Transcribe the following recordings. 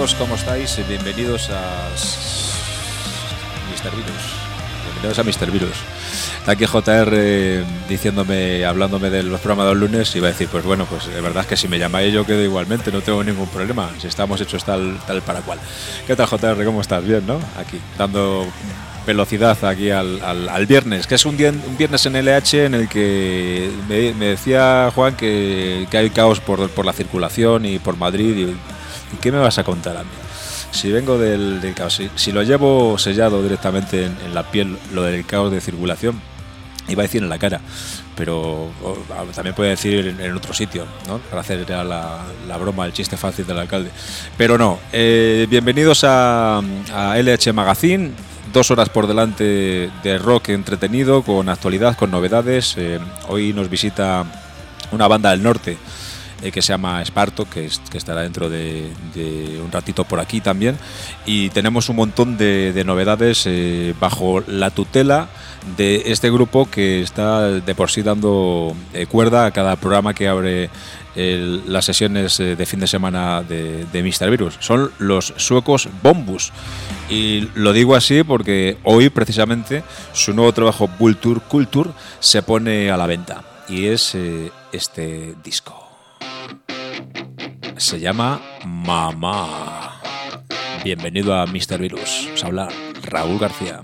todos, ¿cómo estáis? Bienvenidos a Mr. Virus. Bienvenidos a Mr. Virus. Está aquí JR hablándome de los programas de los lunes, y iba a decir, pues bueno, pues es verdad que si me llamáis yo quedo igualmente, no tengo ningún problema, si estamos hechos tal para cual. ¿Qué tal, JR? ¿Cómo estás? Bien, ¿no? Aquí, dando velocidad aquí al viernes, que es un viernes en LH en el que me decía Juan que hay caos por la circulación y por Madrid. ¿Y qué me vas a contar a mí? Si vengo del caos, si lo llevo sellado directamente en la piel, lo del caos de circulación, iba a decir en la cara, pero también puede decir en otro sitio, ¿no? Para hacer la broma, el chiste fácil del alcalde. Pero no, bienvenidos a LH Magazine. 2 horas por delante de rock entretenido, con actualidad, con novedades. Hoy nos visita una banda del norte que se llama Esparto, que estará dentro de un ratito por aquí también, y tenemos un montón de novedades bajo la tutela de este grupo que está de por sí dando cuerda a cada programa que abre las sesiones de fin de semana de Mr. Virus. Son los suecos Bombus, y lo digo así porque hoy precisamente su nuevo trabajo Vulture Culture se pone a la venta, y es este disco. Se llama Mamá. Bienvenido a Mr. Virus. Os habla Raúl García.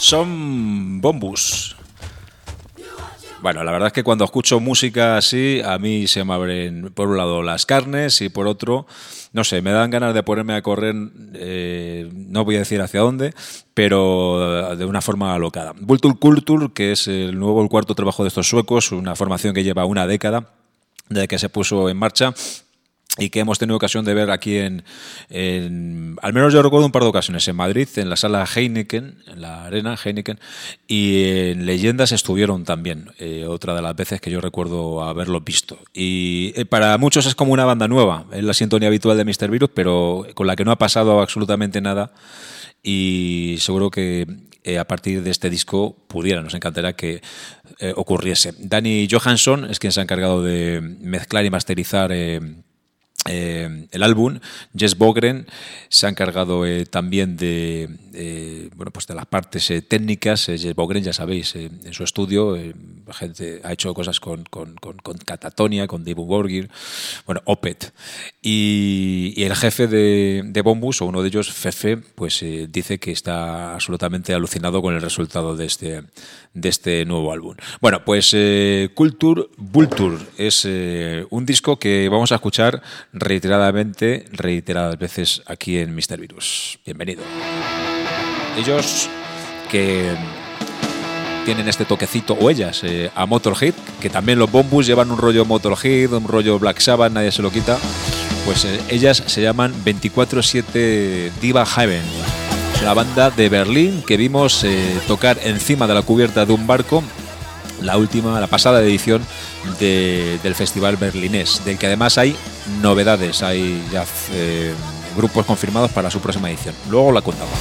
Son Bombus. Bueno, la verdad es que cuando escucho música así, a mí se me abren por un lado las carnes y por otro, no sé, me dan ganas de ponerme a correr, no voy a decir hacia dónde, pero de una forma alocada. Vulture Culture, que es el cuarto trabajo de estos suecos, una formación que lleva una década desde que se puso en marcha, y que hemos tenido ocasión de ver aquí al menos yo recuerdo un par de ocasiones, en Madrid, en la sala Heineken, en la arena Heineken, y en Leyendas estuvieron también, otra de las veces que yo recuerdo haberlo visto. Y para muchos es como una banda nueva, es la sintonía habitual de Mr. Virus, pero con la que no ha pasado absolutamente nada, y seguro que a partir de este disco nos encantará que ocurriese. Danny Johansson es quien se ha encargado de mezclar y masterizar el álbum. Jess Bogren se ha encargado también de pues de las partes técnicas. Jess Bogren, ya sabéis, en su estudio gente ha hecho cosas con Catatonia, con Dimmu Borgir, bueno, Opeth, y el jefe de Bombus, o uno de ellos, Fefe, pues dice que está absolutamente alucinado con el resultado de este nuevo álbum. Bueno, pues Culture Vulture es un disco que vamos a escuchar reiteradas veces aquí en Mr. Virus. Bienvenido. Ellos que tienen este toquecito, o ellas, a Motorhead, que también los Bombus llevan un rollo Motorhead, un rollo Black Sabbath, nadie se lo quita. Pues ellas se llaman 24/7 Diva Heaven. Es una banda de Berlín que vimos tocar encima de la cubierta de un barco la pasada edición del festival berlinés, del que además hay novedades, hay ya grupos confirmados para su próxima edición. Luego la contamos.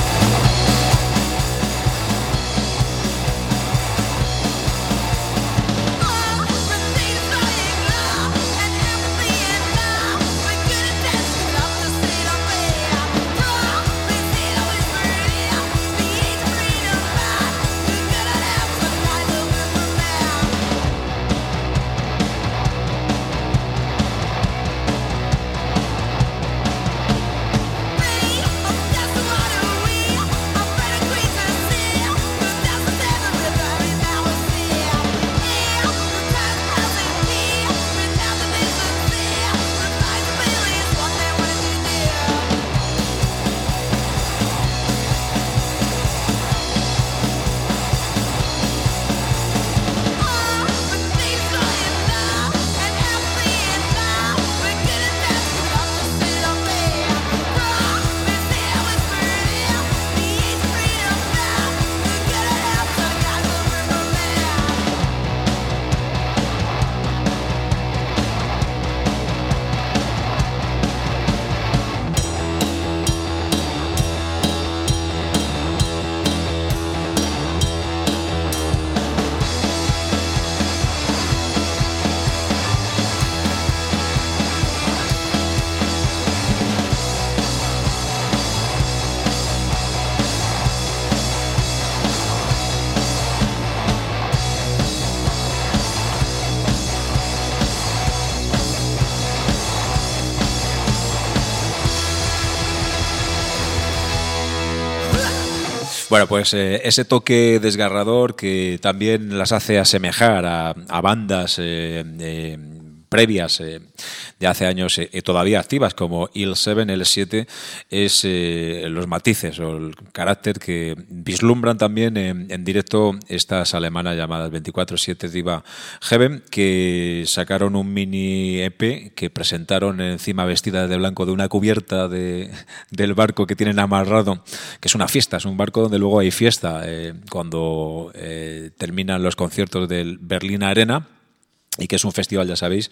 Bueno, pues ese toque desgarrador que también las hace asemejar a bandas previas de hace años todavía activas como Il-7, L7, es los matices o el carácter que vislumbran también en directo estas alemanas llamadas 24/7 Diva Heaven, que sacaron un mini EP que presentaron encima vestidas de blanco de una cubierta del barco que tienen amarrado, que es una fiesta, es un barco donde luego hay fiesta cuando terminan los conciertos del Berlin Arena, y que es un festival, ya sabéis,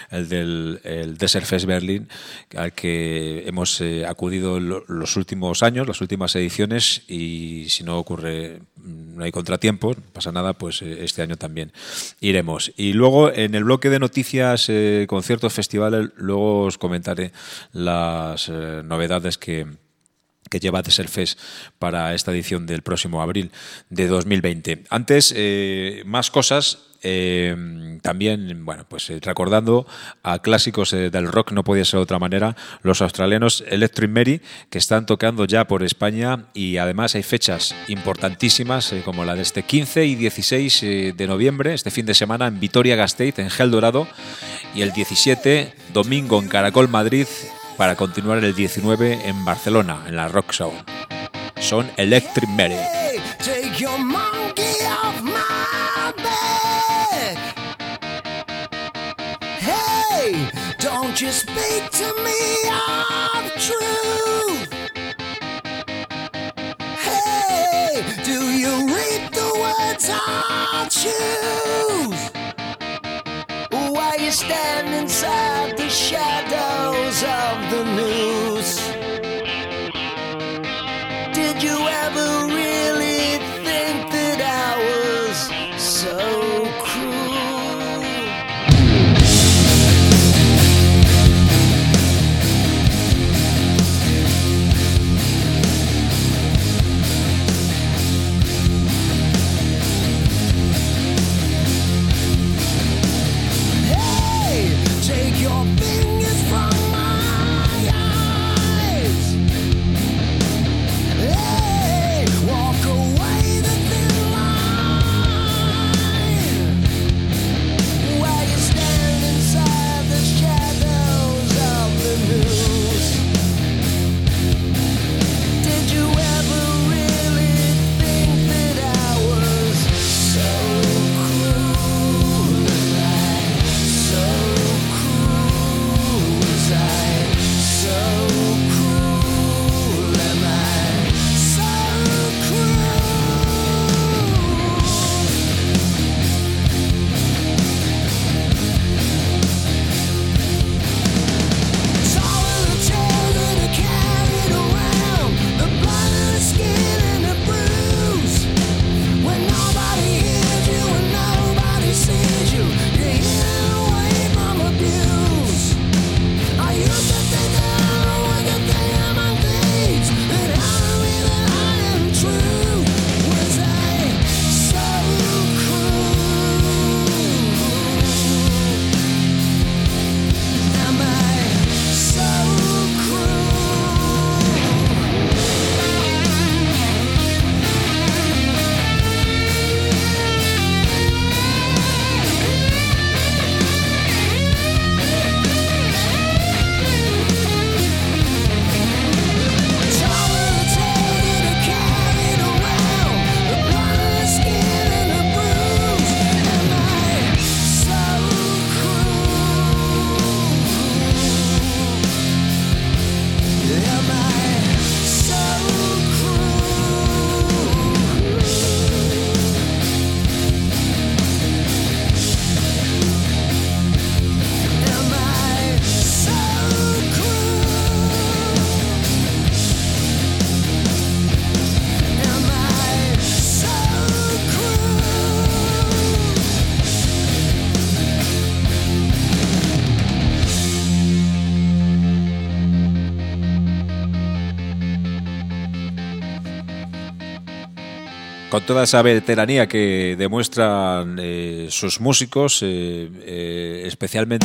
el Desert Fest Berlin, al que hemos acudido los últimos años, las últimas ediciones, y si no hay contratiempos, no pasa nada, pues este año también iremos. Y luego en el bloque de noticias, conciertos, festivales, luego os comentaré las novedades que que lleva Desert Fest para esta edición del próximo abril de 2020. Antes, más cosas. También, bueno, pues recordando a clásicos del rock, no podía ser de otra manera, los australianos Electric Mary, que están tocando ya por España, y además hay fechas importantísimas como la de este 15 y 16 de noviembre, este fin de semana en Vitoria-Gasteiz, en Gel Dorado, y el 17, domingo en Caracol, Madrid, para continuar el 19 en Barcelona, en la Rock Show. Son Electric Mary. Don't you speak to me of truth? Hey, do you read the words I choose? While you stand inside the shadows of the noose, did you ever really think that I was so cruel? Take your fingers from my eyes. Hey, walk away the thin line. While you stand inside the shadows of the news, did you ever really think that I was so cruel? So cruel, am I so Solitaire that I carried around, the blood and the skin and the bruise. When nobody hears you and nobody sees you, you're hidden away from abuse. I used to think that I was a thing among thieves, that I believe that I am true. Was I so cruel? Am I so cruel? Con toda esa veteranía que demuestran sus músicos, especialmente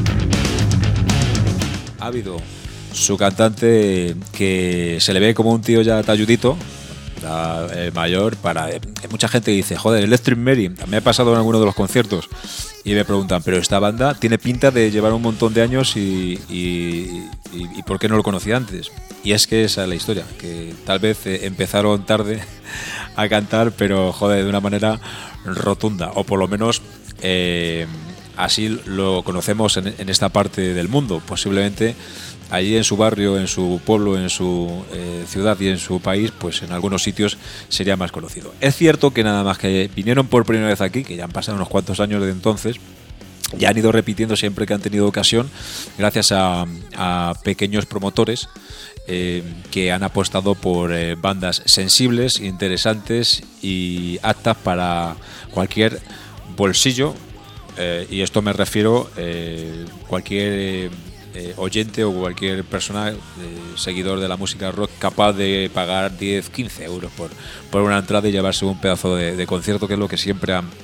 ávido su cantante, que se le ve como un tío ya talludito, mayor. Mucha gente dice, joder, Electric Mary, me ha pasado en alguno de los conciertos y me preguntan, pero esta banda tiene pinta de llevar un montón de años y ¿por qué no lo conocía antes? Y es que esa es la historia, que tal vez empezaron tarde a cantar, pero joder, de una manera rotunda, o por lo menos así lo conocemos en esta parte del mundo. Posiblemente allí en su barrio, en su pueblo, en su ciudad y en su país, pues en algunos sitios sería más conocido. Es cierto que nada más que vinieron por primera vez aquí, que ya han pasado unos cuantos años desde entonces, ya han ido repitiendo siempre que han tenido ocasión, gracias a pequeños promotores que han apostado por bandas sensibles, interesantes y aptas para cualquier bolsillo, y esto me refiero cualquier oyente o cualquier persona seguidor de la música rock capaz de pagar 10-15 euros por una entrada y llevarse un pedazo de concierto, que es lo que siempre han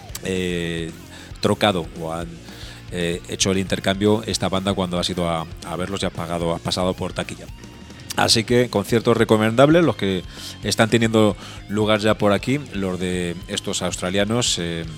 trocado o han hecho el intercambio esta banda cuando has ido a verlos y has pasado por taquilla. Así que conciertos recomendables, los que están teniendo lugar ya por aquí, los de estos australianos,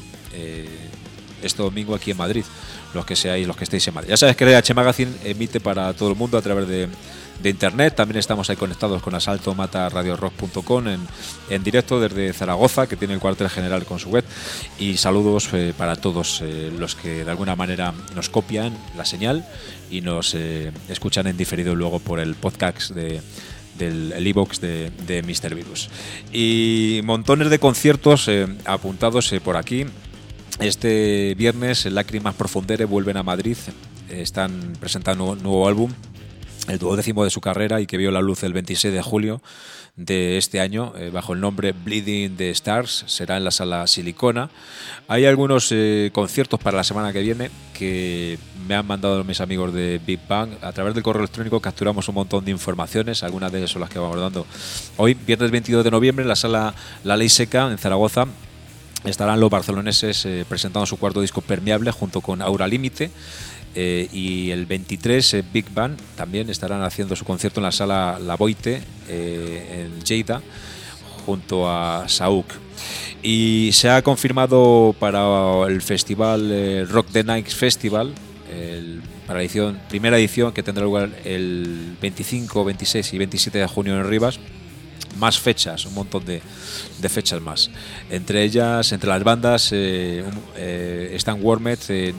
este domingo aquí en Madrid, los que estéis en Madrid. Ya sabes que H Magazine emite para todo el mundo a través de internet. También estamos ahí conectados con asaltomataradiorock.com en directo desde Zaragoza, que tiene el cuartel general con su web. Y saludos para todos los que de alguna manera nos copian la señal y nos escuchan en diferido luego por el podcast del iVoox de Mr. Virus. Y montones de conciertos apuntados por aquí. Este viernes Lágrimas Profundere vuelven a Madrid, están presentando un nuevo álbum, el 12º de su carrera, y que vio la luz el 26 de julio de este año bajo el nombre Bleeding the Stars. Será en la sala Silicona. Hay algunos conciertos para la semana que viene que me han mandado mis amigos de Big Bang. A través del correo electrónico capturamos un montón de informaciones, algunas de ellas son las que vamos dando hoy. Viernes 22 de noviembre en la sala La Ley Seca en Zaragoza estarán los barceloneses presentando su cuarto disco Permeable junto con Aura Límite, y el 23 Big Bang también estarán haciendo su concierto en la sala La Boite en Lleida junto a Saúk. Y se ha confirmado para el festival Rock the Night Festival, para la primera edición, que tendrá lugar el 25, 26 y 27 de junio en Rivas, más fechas, un montón de fechas más. Entre las bandas están Wormet,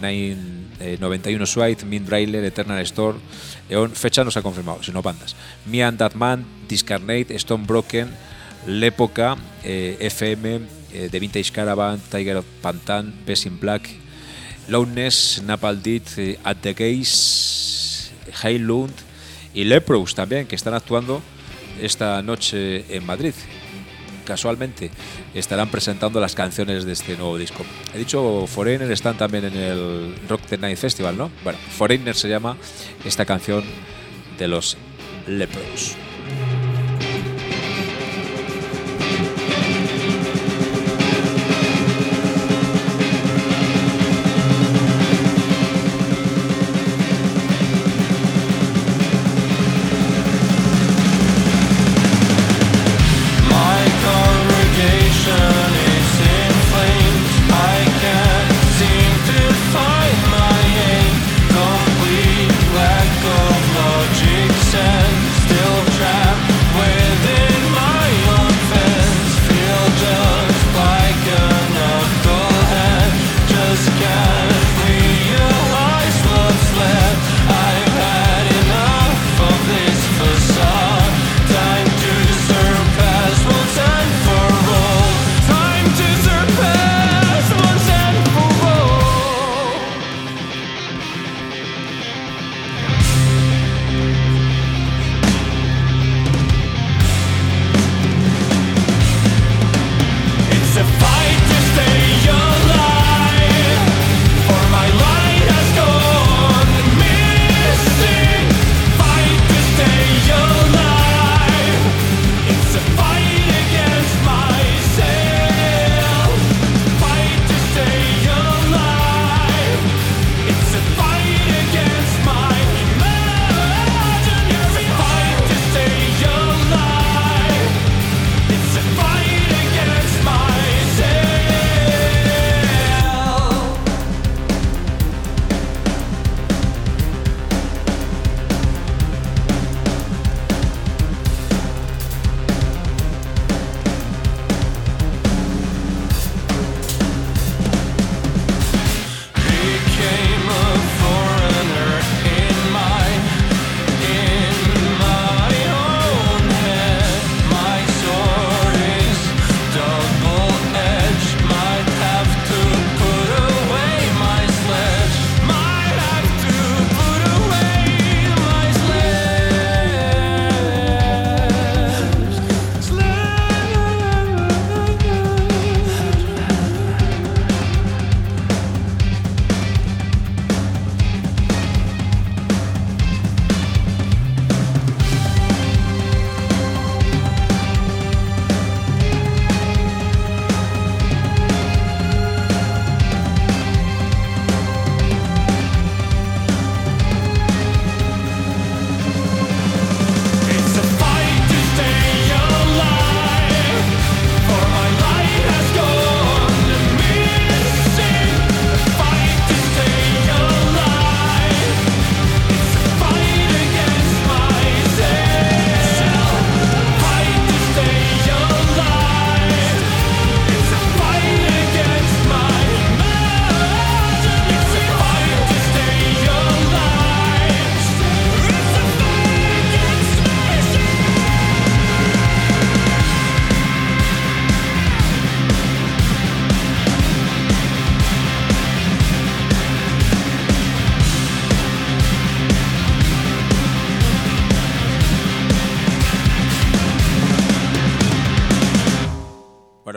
91 Suite, Mint Brailer, Eternal Store. Fecha no se ha confirmado, sino bandas: Me and That Man, Discarnate, Stone Broken, L'Epoca, FM, The Vintage Caravan, Tiger of Pantan, Best in Black, Loudness, Napalm Death, At the Gates, Heilund y Leprous también, que están actuando esta noche en Madrid. Casualmente estarán presentando las canciones de este nuevo disco. He dicho Foreigner, están también en el Rock the Night Festival, ¿no? Bueno, Foreigner se llama esta canción de los Leprous. Still trapped.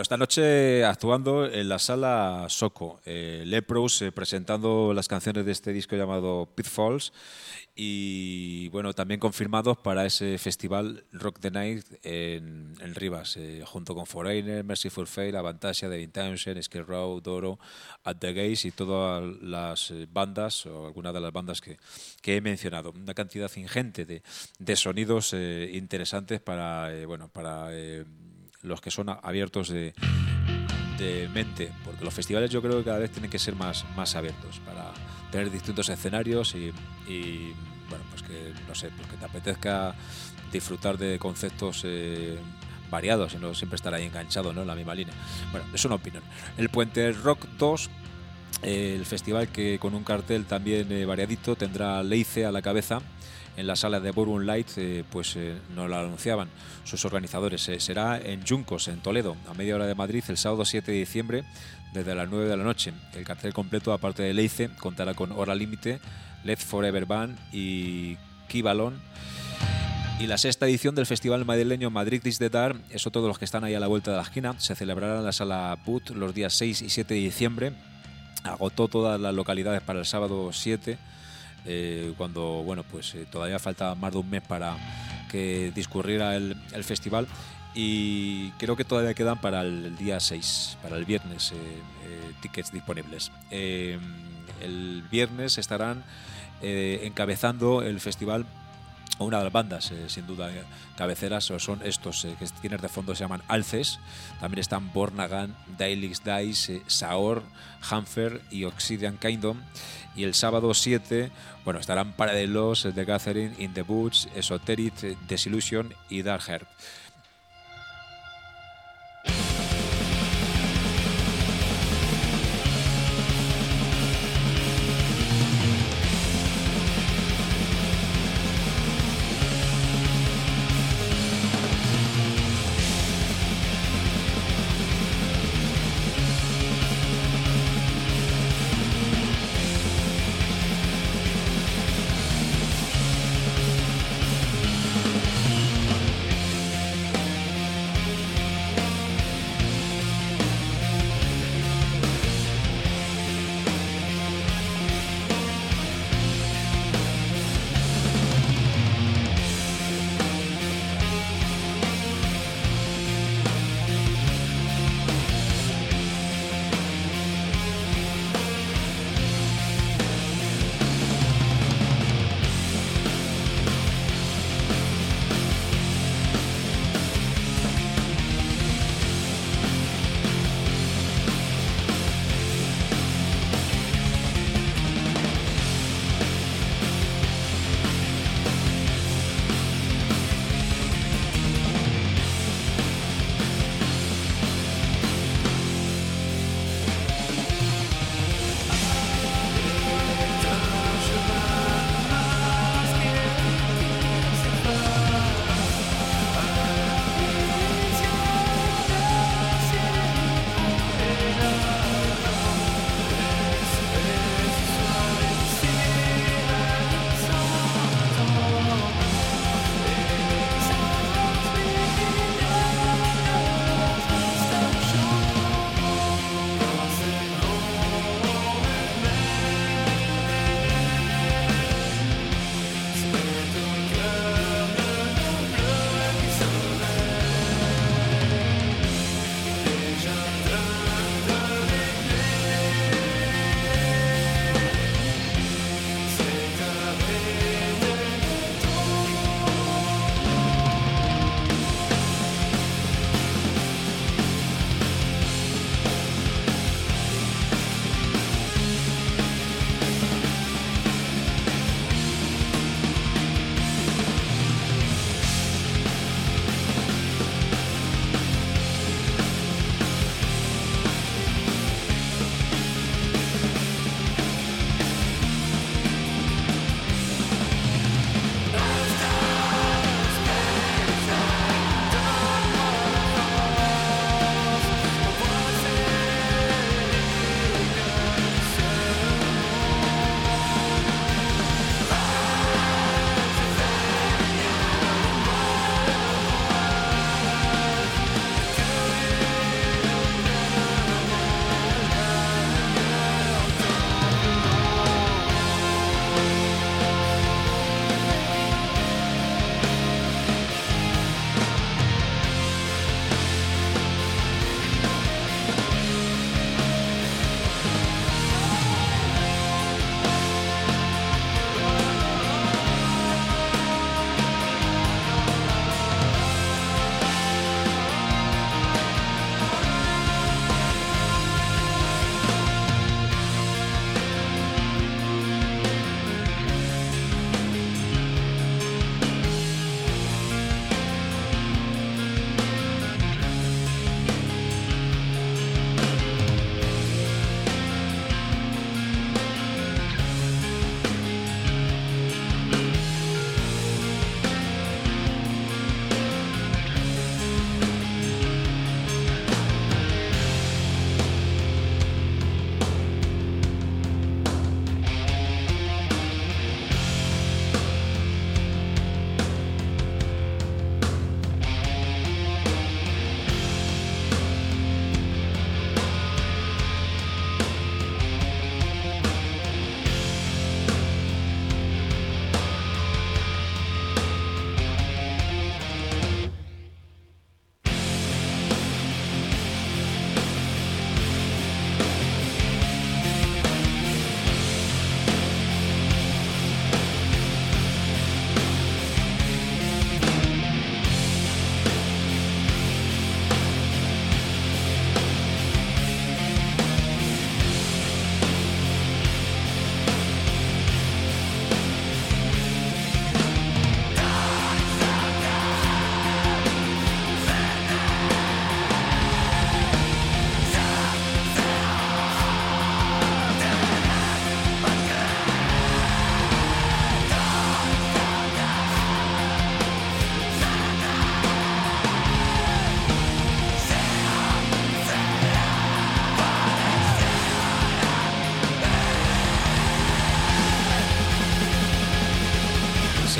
esta noche actuando en la sala Soco, Leprous, presentando las canciones de este disco llamado Pitfalls, y bueno, también confirmados para ese festival Rock the Night en Rivas, junto con Foreigner, Merciful Fate, Avantasia, Devin Townsend, Skid Row, Doro, At the Gates y todas las bandas, o algunas de las bandas que he mencionado. Una cantidad ingente de sonidos interesantes para los que son abiertos de mente, porque los festivales yo creo que cada vez tienen que ser más abiertos para tener distintos escenarios y bueno, pues que no sé, pues que te apetezca disfrutar de conceptos variados y no siempre estar ahí enganchado, ¿no?, en la misma línea. Bueno, es una opinión. El Puente Rock 2, el festival que con un cartel también variadito tendrá Leice a la cabeza. En la sala de Bourbon Light, nos lo anunciaban sus organizadores. Será en Juncos, en Toledo, a media hora de Madrid, el sábado 7 de diciembre, desde las 9 de la noche. El cartel completo, aparte de Leice, contará con Hora Límite, Led Forever Band y Kibalón. Y la sexta edición del Festival Madrileño Madrid is the Dark es otro de los que están ahí a la vuelta de la esquina. Se celebrará en la sala Boot los días 6 y 7 de diciembre. Agotó todas las localidades para el sábado 7. Cuando todavía falta más de un mes para que discurriera el festival, y creo que todavía quedan para el día 6, para el viernes, tickets disponibles. El viernes estarán encabezando el festival una de las bandas, sin duda, cabeceras, son estos que tienes de fondo, se llaman Alces. También están Bornagan, Dailix Dice, Saor, Hanfer y Obsidian Kingdom. Y el sábado 7, estarán Paralelos, The Gathering, In the Woods, Esoteric, Desillusion y Dark Heart.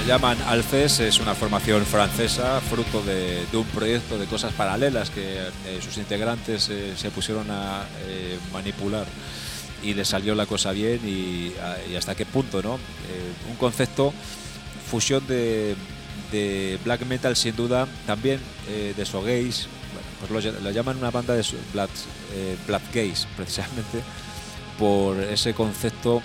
llaman Alces, es una formación francesa, fruto de un proyecto de cosas paralelas que sus integrantes se pusieron a manipular y les salió la cosa bien y hasta qué punto, ¿no? Un concepto, fusión de black metal sin duda, también de shoegaze. Bueno, pues lo llaman una banda de black gaze precisamente por ese concepto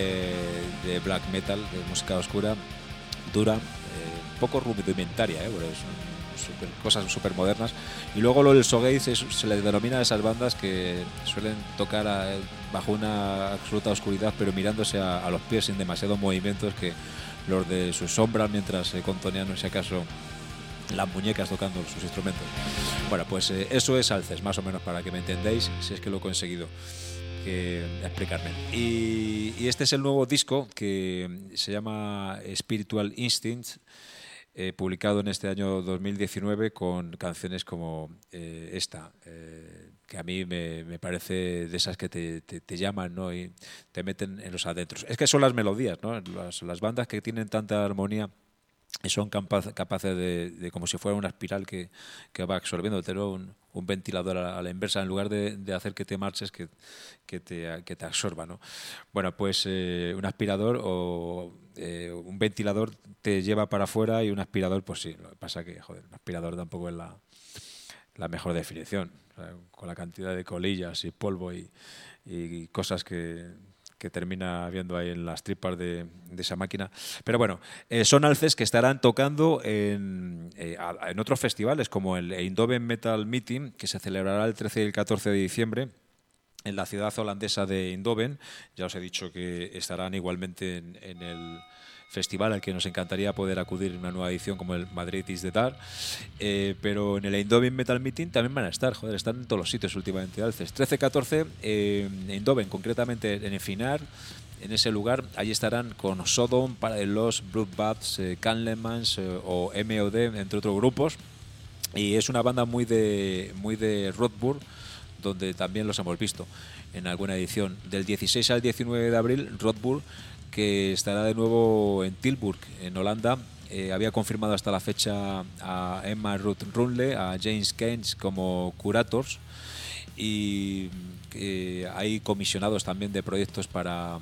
de black metal, de música oscura, dura, poco rudimentaria, porque son cosas súper modernas. Y luego lo del shoegaze se le denomina a esas bandas que suelen tocar bajo una absoluta oscuridad, pero mirándose a los pies sin demasiados movimientos, que los de sus sombras mientras contonean, no sé acaso, las muñecas tocando sus instrumentos. Bueno, pues eso es Alces, más o menos, para que me entendáis, si es que lo he conseguido explicarme. Y este es el nuevo disco que se llama Spiritual Instinct, publicado en este año 2019, con canciones como esta, que a mí me parece de esas que te llaman, ¿no? Y te meten en los adentros. Es que son las melodías, ¿no? Las bandas que tienen tanta armonía son capaces de como si fuera una espiral que va absorbiendo, un ventilador a la inversa, en lugar de hacer que te marches, que te absorba, ¿no? Bueno, pues un aspirador o un ventilador te lleva para afuera, y un aspirador, pues sí. Lo que pasa que, joder, un aspirador tampoco es la mejor definición, o sea, con la cantidad de colillas y polvo y cosas que termina viendo ahí en las tripas de esa máquina. Pero bueno, son Alces que estarán tocando en otros festivales, como el Eindhoven Metal Meeting, que se celebrará el 13 y el 14 de diciembre en la ciudad holandesa de Eindhoven. Ya os he dicho que estarán igualmente en el festival al que nos encantaría poder acudir en una nueva edición, como el Madrid is the Dark, pero en el Eindhoven Metal Meeting también van a estar, están en todos los sitios últimamente Alces. 13-14 Eindhoven, concretamente en Efinar, en ese lugar. Allí estarán con Sodom, Parallels, Bloodbaths, Candlemans o MOD, entre otros grupos, y es una banda muy de Rothburg, donde también los hemos visto en alguna edición. Del 16 al 19 de abril, Rothburg, que estará de nuevo en Tilburg, en Holanda. Había confirmado hasta la fecha a Emma Ruth Runle, a James Keynes como curators, y hay comisionados también de proyectos para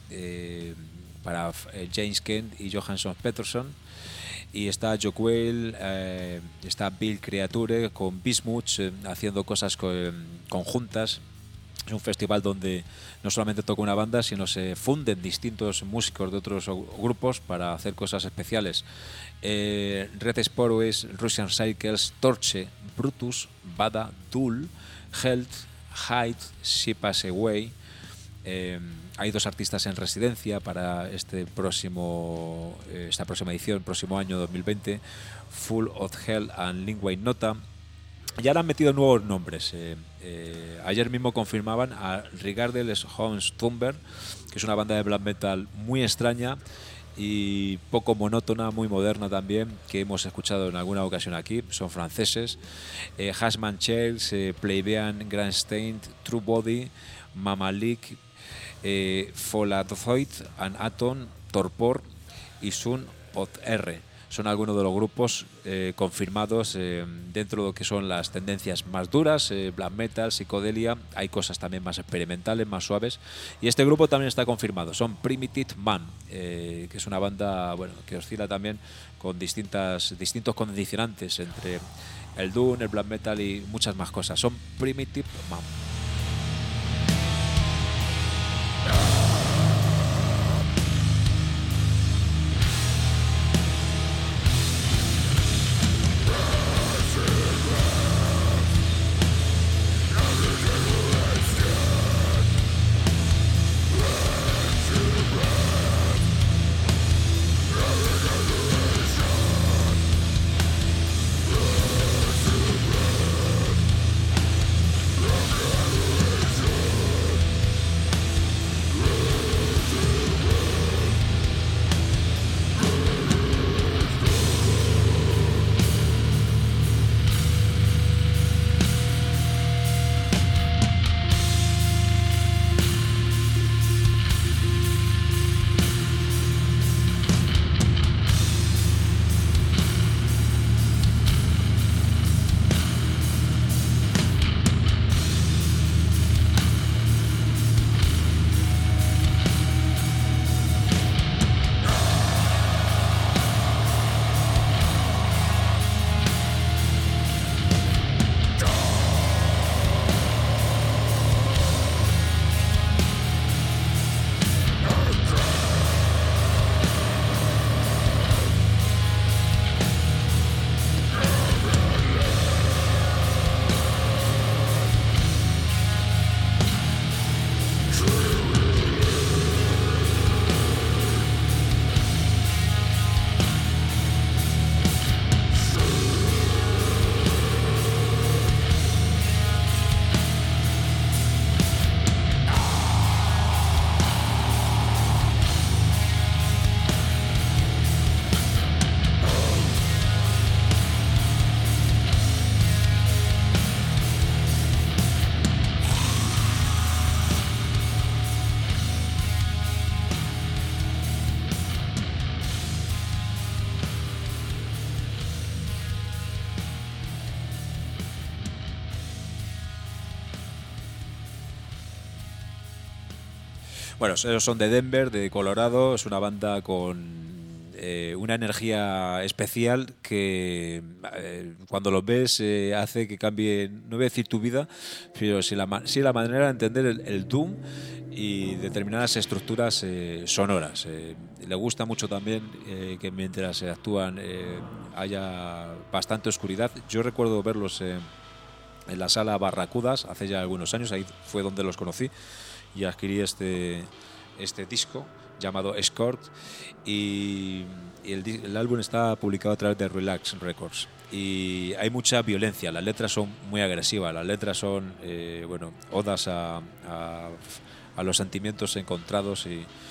James Kent y Johansson Peterson. Y está Joquel, está Bill Creature con Bismuth, haciendo cosas conjuntas. Es un festival donde no solamente toca una banda, sino se funden distintos músicos de otros grupos para hacer cosas especiales. Red Sporoes, Russian Cycles, Torche, Brutus, Bada, Dul, Health, Hyde, She Pass Away. Hay 2 artistas en residencia para esta próxima edición, próximo año 2020, Full of Hell and Lingua Ignota. Ya le han metido nuevos nombres. Ayer mismo confirmaban a Regardless Homes Thumber, que es una banda de black metal muy extraña y poco monótona, muy moderna también, que hemos escuchado en alguna ocasión aquí. Son franceses. Hashman Chels, Plebeian, Grandstein, True Body, Mamalik, Folathoid, and Aton, Torpor y Sun of R. Son algunos de los grupos confirmados dentro de lo que son las tendencias más duras, black metal, psicodelia. Hay cosas también más experimentales, más suaves. Y este grupo también está confirmado. Son Primitive Man, que es una banda, bueno, que oscila también con distintos condicionantes entre el doom, el black metal y muchas más cosas. Son Primitive Man. Bueno, ellos son de Denver, de Colorado. Es una banda con una energía especial que cuando los ves hace que cambie, no voy a decir tu vida, pero sí la manera de entender el doom y determinadas estructuras sonoras. Le gusta mucho también que mientras actúan haya bastante oscuridad. Yo recuerdo verlos en la sala Barracudas hace ya algunos años, ahí fue donde los conocí y adquirí este disco llamado Escort, y el álbum está publicado a través de Relax Records, y hay mucha violencia, las letras son muy agresivas, las letras son odas a los sentimientos encontrados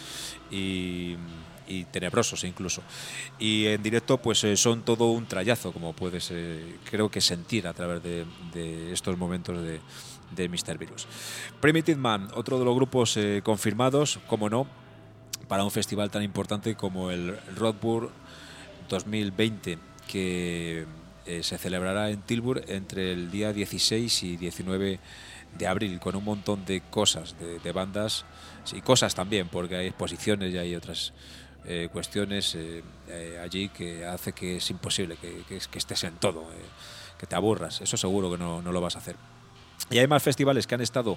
y tenebrosos incluso, y en directo pues son todo un trayazo, como puedes creo que sentir a través de estos momentos de Mr. Virus. Primitive Man, otro de los grupos confirmados, como no, para un festival tan importante como el Roadburn 2020, que se celebrará en Tilburg entre el día 16 y 19 de abril, con un montón de cosas, de bandas y cosas también, porque hay exposiciones y hay otras cuestiones allí que hace que es imposible que estés en todo, que te aburras. Eso seguro que no lo vas a hacer. Y hay más festivales que han estado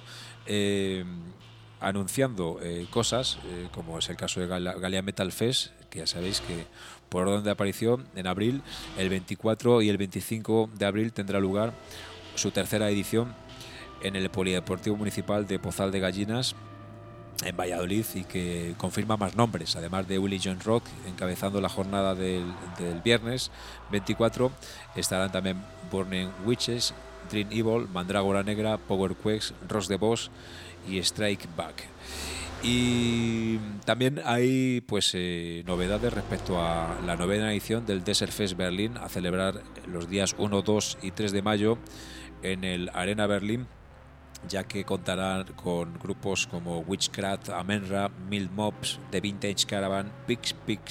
anunciando cosas, como es el caso de Galia Metal Fest, que ya sabéis que por orden de aparición en abril, el 24 y el 25 de abril tendrá lugar su tercera edición en el Polideportivo Municipal de Pozal de Gallinas, en Valladolid, y que confirma más nombres, además de Willie John Rock encabezando la jornada del viernes 24. Estarán también Burning Witches, Dream Evil, Mandrágora Negra, Power Quakes, Ross the Boss y Strike Back. Y también hay pues novedades respecto a la 9ª edición del Desert Fest Berlín, a celebrar los días 1, 2 y 3 de mayo en el Arena Berlín, ya que contarán con grupos como Witchcraft, Amenra, Mild Mobs, The Vintage Caravan, Pix,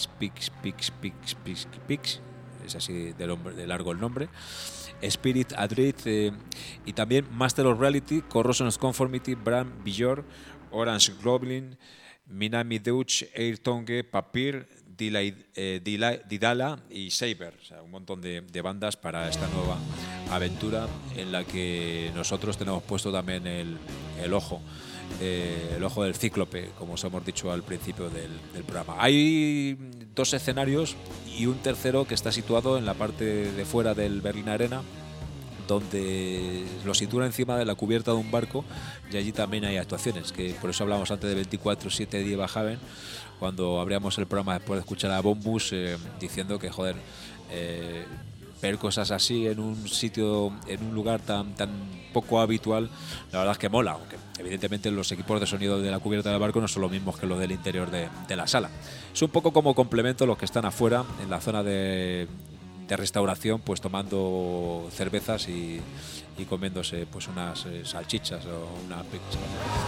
es así de largo el nombre, Spirit Adrift, y también Master of Reality, Corrosion of Conformity, Bram Bjorn, Orange Goblin, Minami Deutsch, Air Tongue, Papir, Didala y Saber. O sea, un montón de bandas para esta nueva aventura en la que nosotros tenemos puesto también el ojo del cíclope, como os hemos dicho al principio del programa. Hay 2 escenarios y un tercero que está situado en la parte de fuera del Berlin Arena, donde lo sitúa encima de la cubierta de un barco, y allí también hay actuaciones, que por eso hablamos antes de 24/7 Die Haven, cuando abríamos el programa después de escuchar a Bombus diciendo que joder, ver cosas así en un sitio, en un lugar tan poco habitual, la verdad es que mola, aunque evidentemente los equipos de sonido de la cubierta del barco no son los mismos que los del interior de la sala. Es un poco como complemento los que están afuera, en la zona de restauración, pues tomando cervezas y comiéndose pues unas salchichas o una pizza.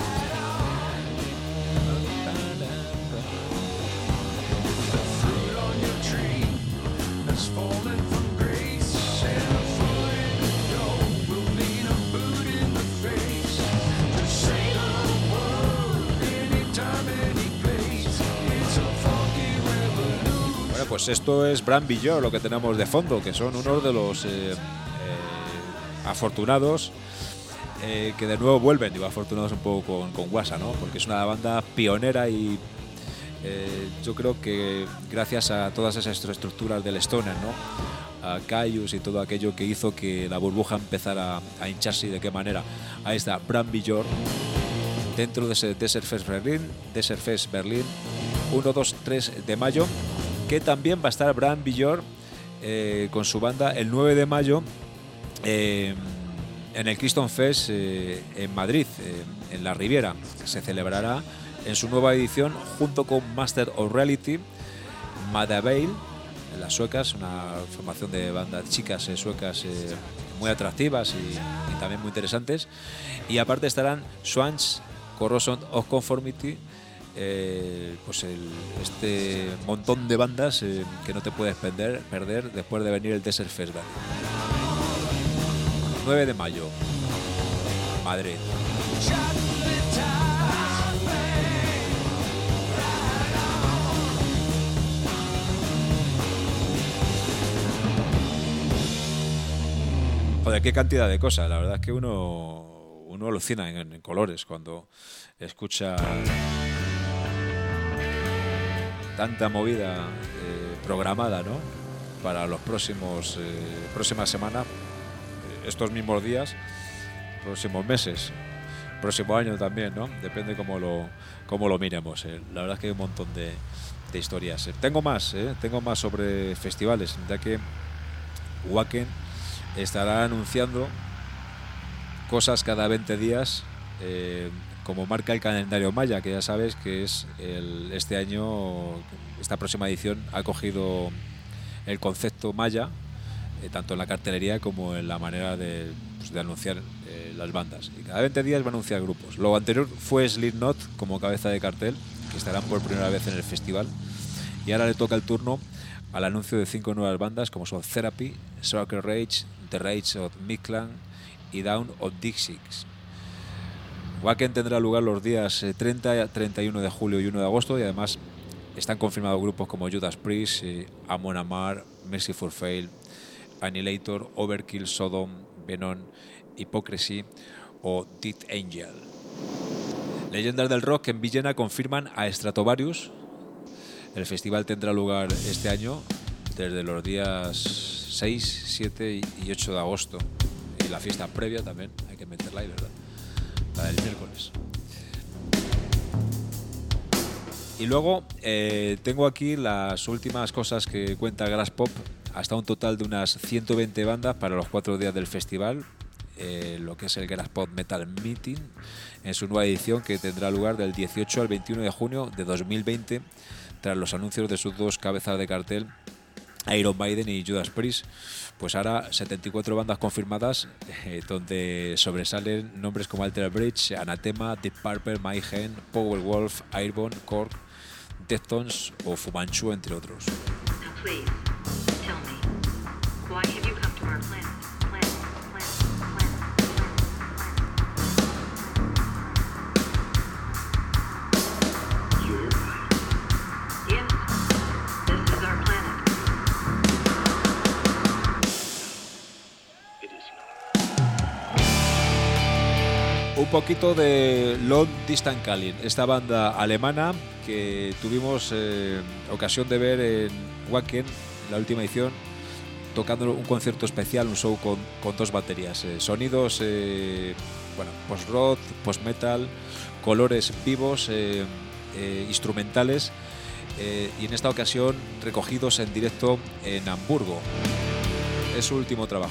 Pues esto es Bram Bjorn, lo que tenemos de fondo, que son unos de los afortunados que de nuevo vuelven. Digo afortunados un poco con guasa, ¿no? Porque es una banda pionera y yo creo que gracias a todas esas estructuras del Stoner, ¿no? A Caius y todo aquello que hizo que la burbuja empezara a hincharse, y de qué manera. Ahí está Bram Bjorn dentro de ese Desert Fest Berlín 1, 2, 3 de mayo, que también va a estar Bram Bjorn con su banda el 9 de mayo en el Keystone Fest en Madrid, en la Riviera. Se celebrará en su nueva edición junto con Master of Reality, Madavale, las suecas, una formación de bandas chicas suecas muy atractivas y también muy interesantes. Y aparte estarán Swans, Corrosion of Conformity, pues este montón de bandas que no te puedes perder después de venir el Desert Fest. 9 de mayo, Madrid. Joder, qué cantidad de cosas. La verdad es que uno alucina en colores cuando escucha tanta movida programada, ¿no? Para los próximas semanas, estos mismos días, próximos meses, próximo año también, ¿no? Depende cómo lo miremos. La verdad es que hay un montón de historias. Tengo más sobre festivales, ya que Wacken estará anunciando cosas cada 20 días, como marca el calendario maya, que ya sabes que es este año, esta próxima edición ha cogido el concepto maya, tanto en la cartelería como en la manera de anunciar las bandas. Y cada 20 días va a anunciar grupos. Lo anterior fue Slipknot como cabeza de cartel, que estarán por primera vez en el festival. Y ahora le toca el turno al anuncio de 5 nuevas bandas, como son Therapy, Circle Rage, The Rage of Midland y Down of Dixie. Wacken tendrá lugar los días 30, 31 de julio y 1 de agosto, y además están confirmados grupos como Judas Priest, Amon Amarth, Merciful Fate, Annihilator, Overkill, Sodom, Venom, Hypocrisy o Death Angel. Leyendas del rock en Villena confirman a Stratovarius. El festival tendrá lugar este año desde los días 6, 7 y 8 de agosto. Y la fiesta previa también hay que meterla ahí, ¿verdad? La del miércoles. Y luego tengo aquí las últimas cosas que cuenta Graspop, hasta un total de unas 120 bandas para los 4 días del festival, lo que es el Graspop Metal Meeting, en su nueva edición, que tendrá lugar del 18 al 21 de junio de 2020, tras los anuncios de sus dos cabezas de cartel, Iron Maiden y Judas Priest. Pues ahora 74 bandas confirmadas, donde sobresalen nombres como Alter Bridge, Anathema, Deep Purple, Mayhem, Powerwolf, Airborne, Korn, Deftones o Fu Manchu, entre otros. Now please, tell me, why have you come to our planet? You're right. Yes, this is our planet. It is not. Un poquito de Long Distance Calling, esta banda alemana que tuvimos ocasión de ver en Wacken, la última edición, tocando un concierto especial, un show con dos baterías, sonidos post-rock, post-metal, colores vivos, instrumentales, y en esta ocasión recogidos en directo en Hamburgo. Es su último trabajo.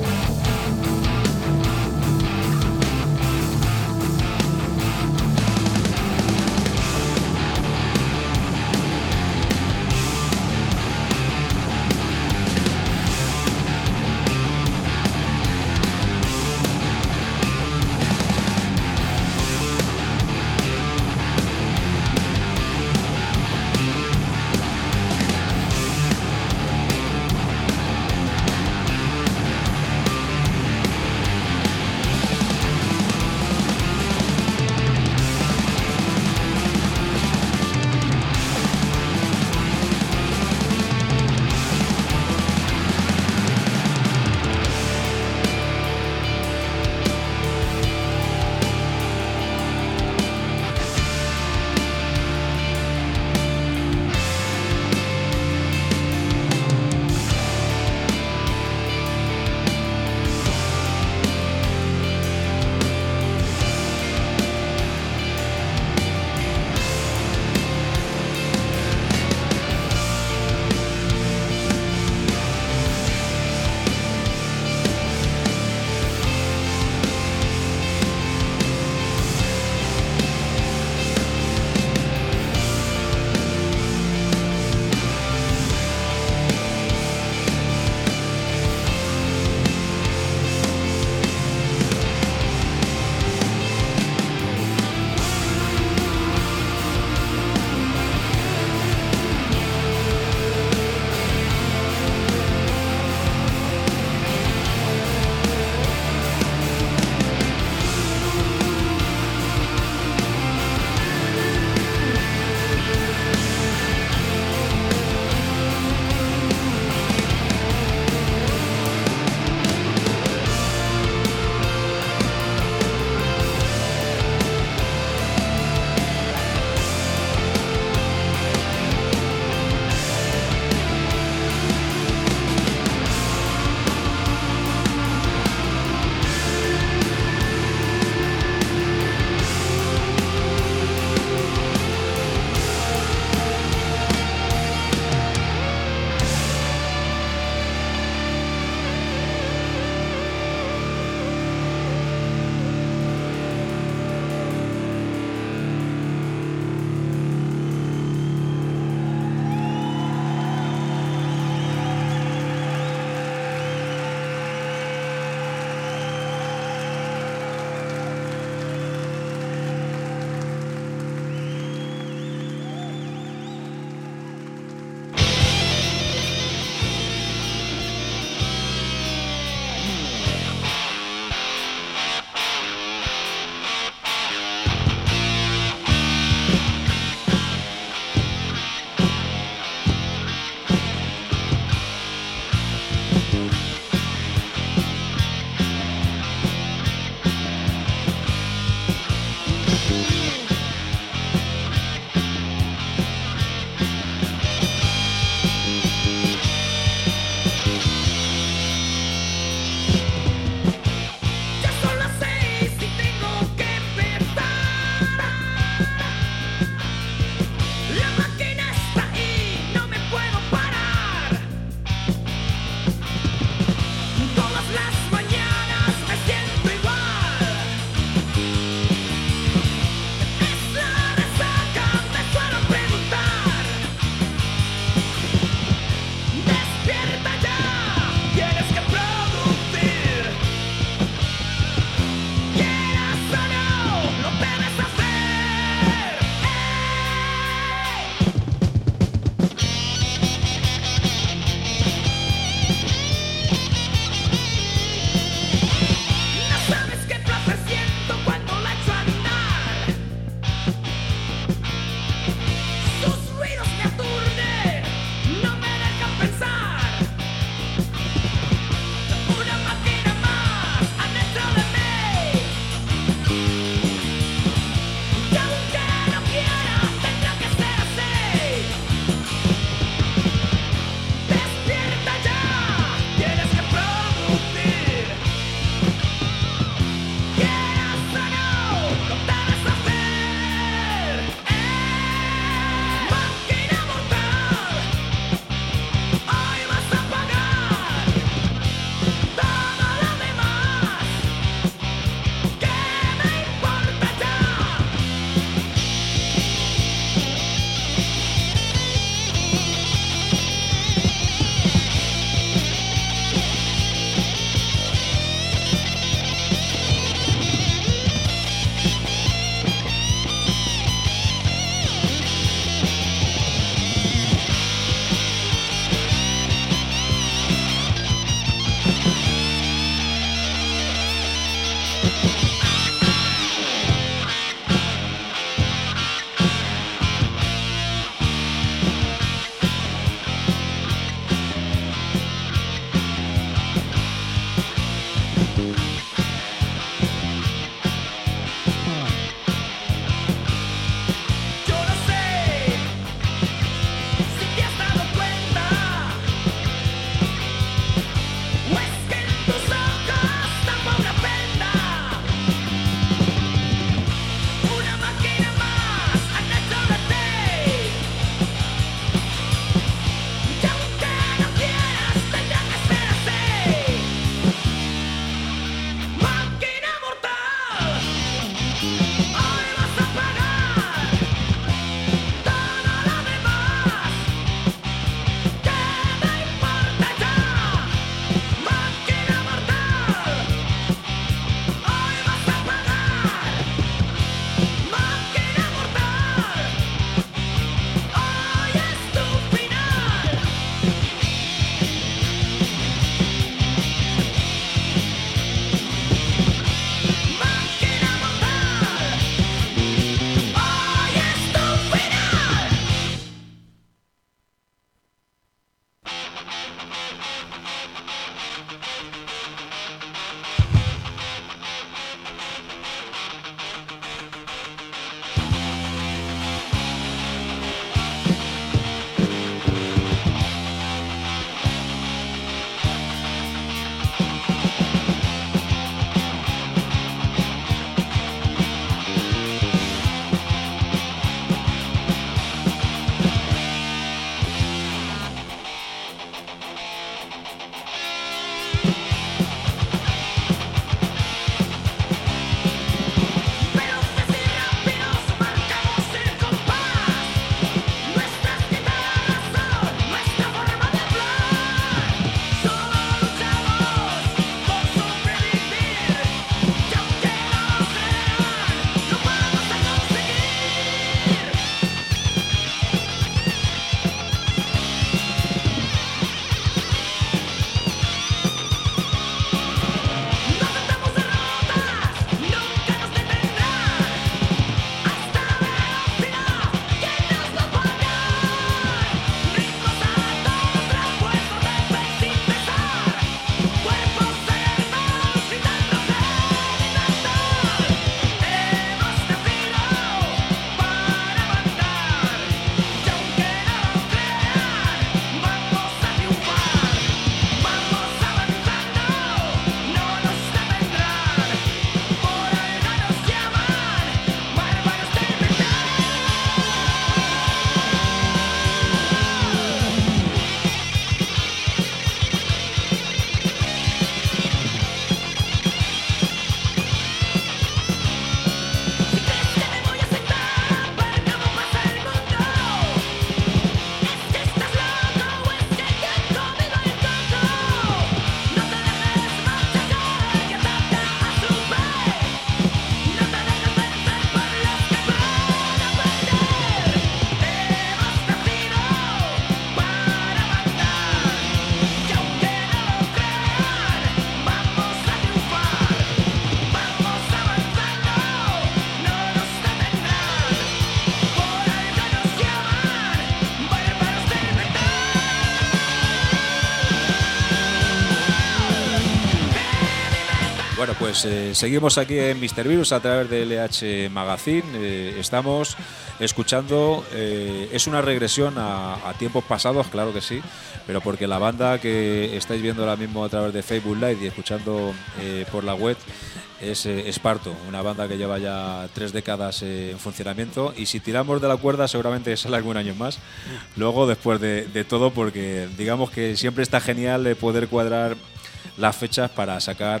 Bueno, pues seguimos aquí en Mr. Virus a través de LH Magazine. Estamos escuchando, es una regresión a tiempos pasados, claro que sí, pero porque la banda que estáis viendo ahora mismo a través de Facebook Live y escuchando por la web es Esparto, una banda que lleva ya 3 décadas en funcionamiento, y si tiramos de la cuerda seguramente sale algún año más luego después de todo, porque digamos que siempre está genial poder cuadrar las fechas para sacar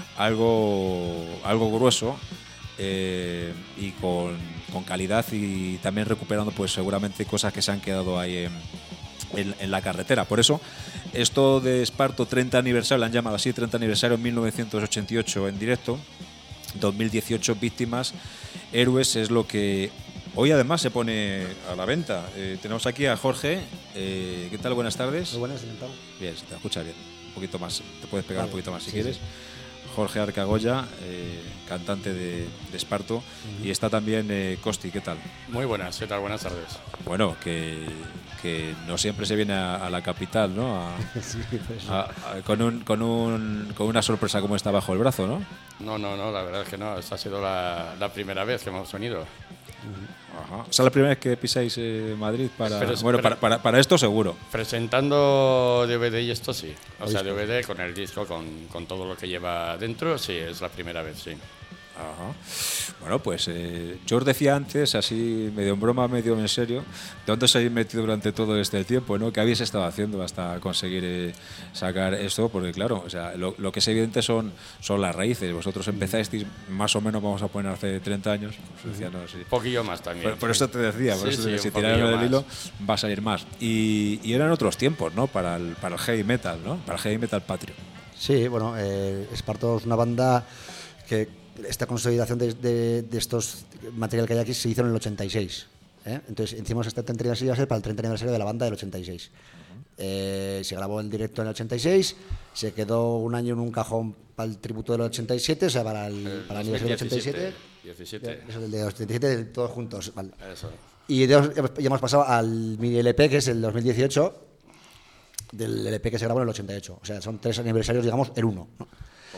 algo grueso y con calidad, y también recuperando pues seguramente cosas que se han quedado ahí en la carretera. Por eso esto de Esparto 30 aniversario, lo han llamado así, 30 aniversario en 1988 en directo, 2018 víctimas, héroes, es lo que hoy además se pone a la venta. Tenemos aquí a Jorge. ¿Qué tal? Buenas tardes. Muy buenas, encantado. Bien, se te escucha bien. Un poquito más, te puedes pegar un poquito más si quieres. Sí. Jorge Arcagoya, cantante de Esparto, y está también Costi. ¿Qué tal? Muy buenas, ¿qué tal? Buenas tardes. Bueno, que no siempre se viene a la capital, ¿no? Sí, pues. Con una sorpresa como esta bajo el brazo, ¿no? No, la verdad es que no. Esta ha sido la primera vez que hemos venido. Ajá. O sea, la primera vez que pisáis Madrid para esto seguro. Presentando DVD y esto sí. O sea, DVD con el disco, con todo lo que lleva dentro, sí, es la primera vez, sí. Ajá. Bueno, pues yo os decía antes, así medio en broma, medio en serio, ¿de dónde os habéis metido durante todo este tiempo, ¿no? ¿Qué habéis estado haciendo hasta conseguir sacar esto? Porque claro, o sea, lo que es evidente son las raíces. Vosotros empezasteis más o menos, vamos a poner, hace 30 años. Os decía, no, sí. Un poquillo más también. Por eso te decía, por Sí, eso sí, si un tiraras poquillo del hilo más. va a salir más. Y eran otros tiempos, ¿no? Para el heavy metal, ¿no? Para el heavy metal patrio. Sí, bueno, Esparto es una banda que esta consolidación de estos material que hay aquí se hizo en el 86. Entonces hicimos este 30 aniversario para el 30 aniversario de la banda del 86. Se grabó en directo en el 86, se quedó un año en un cajón para el tributo del 87, o sea, para el aniversario del 87. 17. Eso, el de 87, todos juntos. Vale. Eso. Y ya hemos pasado al mini LP, que es el 2018, del LP que se grabó en el 88. O sea, son 3 aniversarios, digamos, en uno, ¿no?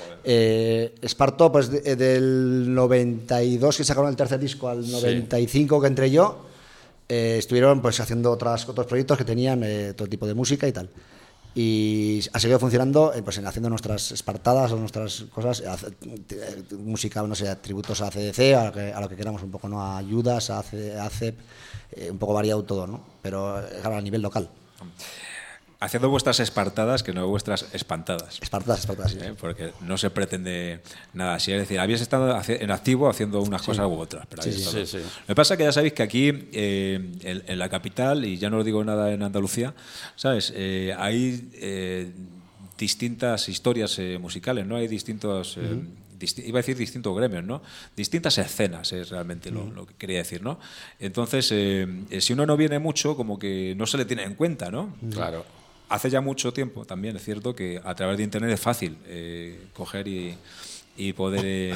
Esparto, pues del 92 que sacaron el tercer disco al 95 que entré yo, estuvieron pues haciendo otros proyectos que tenían todo tipo de música y tal. Y ha seguido funcionando pues haciendo nuestras espartadas o nuestras cosas, música, no sé, tributos a CDC, a lo que queramos un poco, ¿no? A Judas, a ACEP, un poco variado todo, ¿no? Pero claro, a nivel local. Haciendo vuestras espartadas, que no vuestras espantadas. Espartadas, sí. Porque no se pretende nada así. Es decir, habéis estado en activo haciendo unas cosas u otras. Pero Sí, habéis sí. estado. Sí. Lo que pasa es que ya sabéis que aquí, en la capital, y ya no lo digo nada en Andalucía, ¿sabes? Hay distintas historias musicales, ¿no? Hay distintos... iba a decir distintos gremios, ¿no? Distintas escenas es realmente lo que quería decir, ¿no? Entonces, si uno no viene mucho, como que no se le tiene en cuenta, ¿no? Claro. Hace ya mucho tiempo también es cierto que a través de internet es fácil coger y poder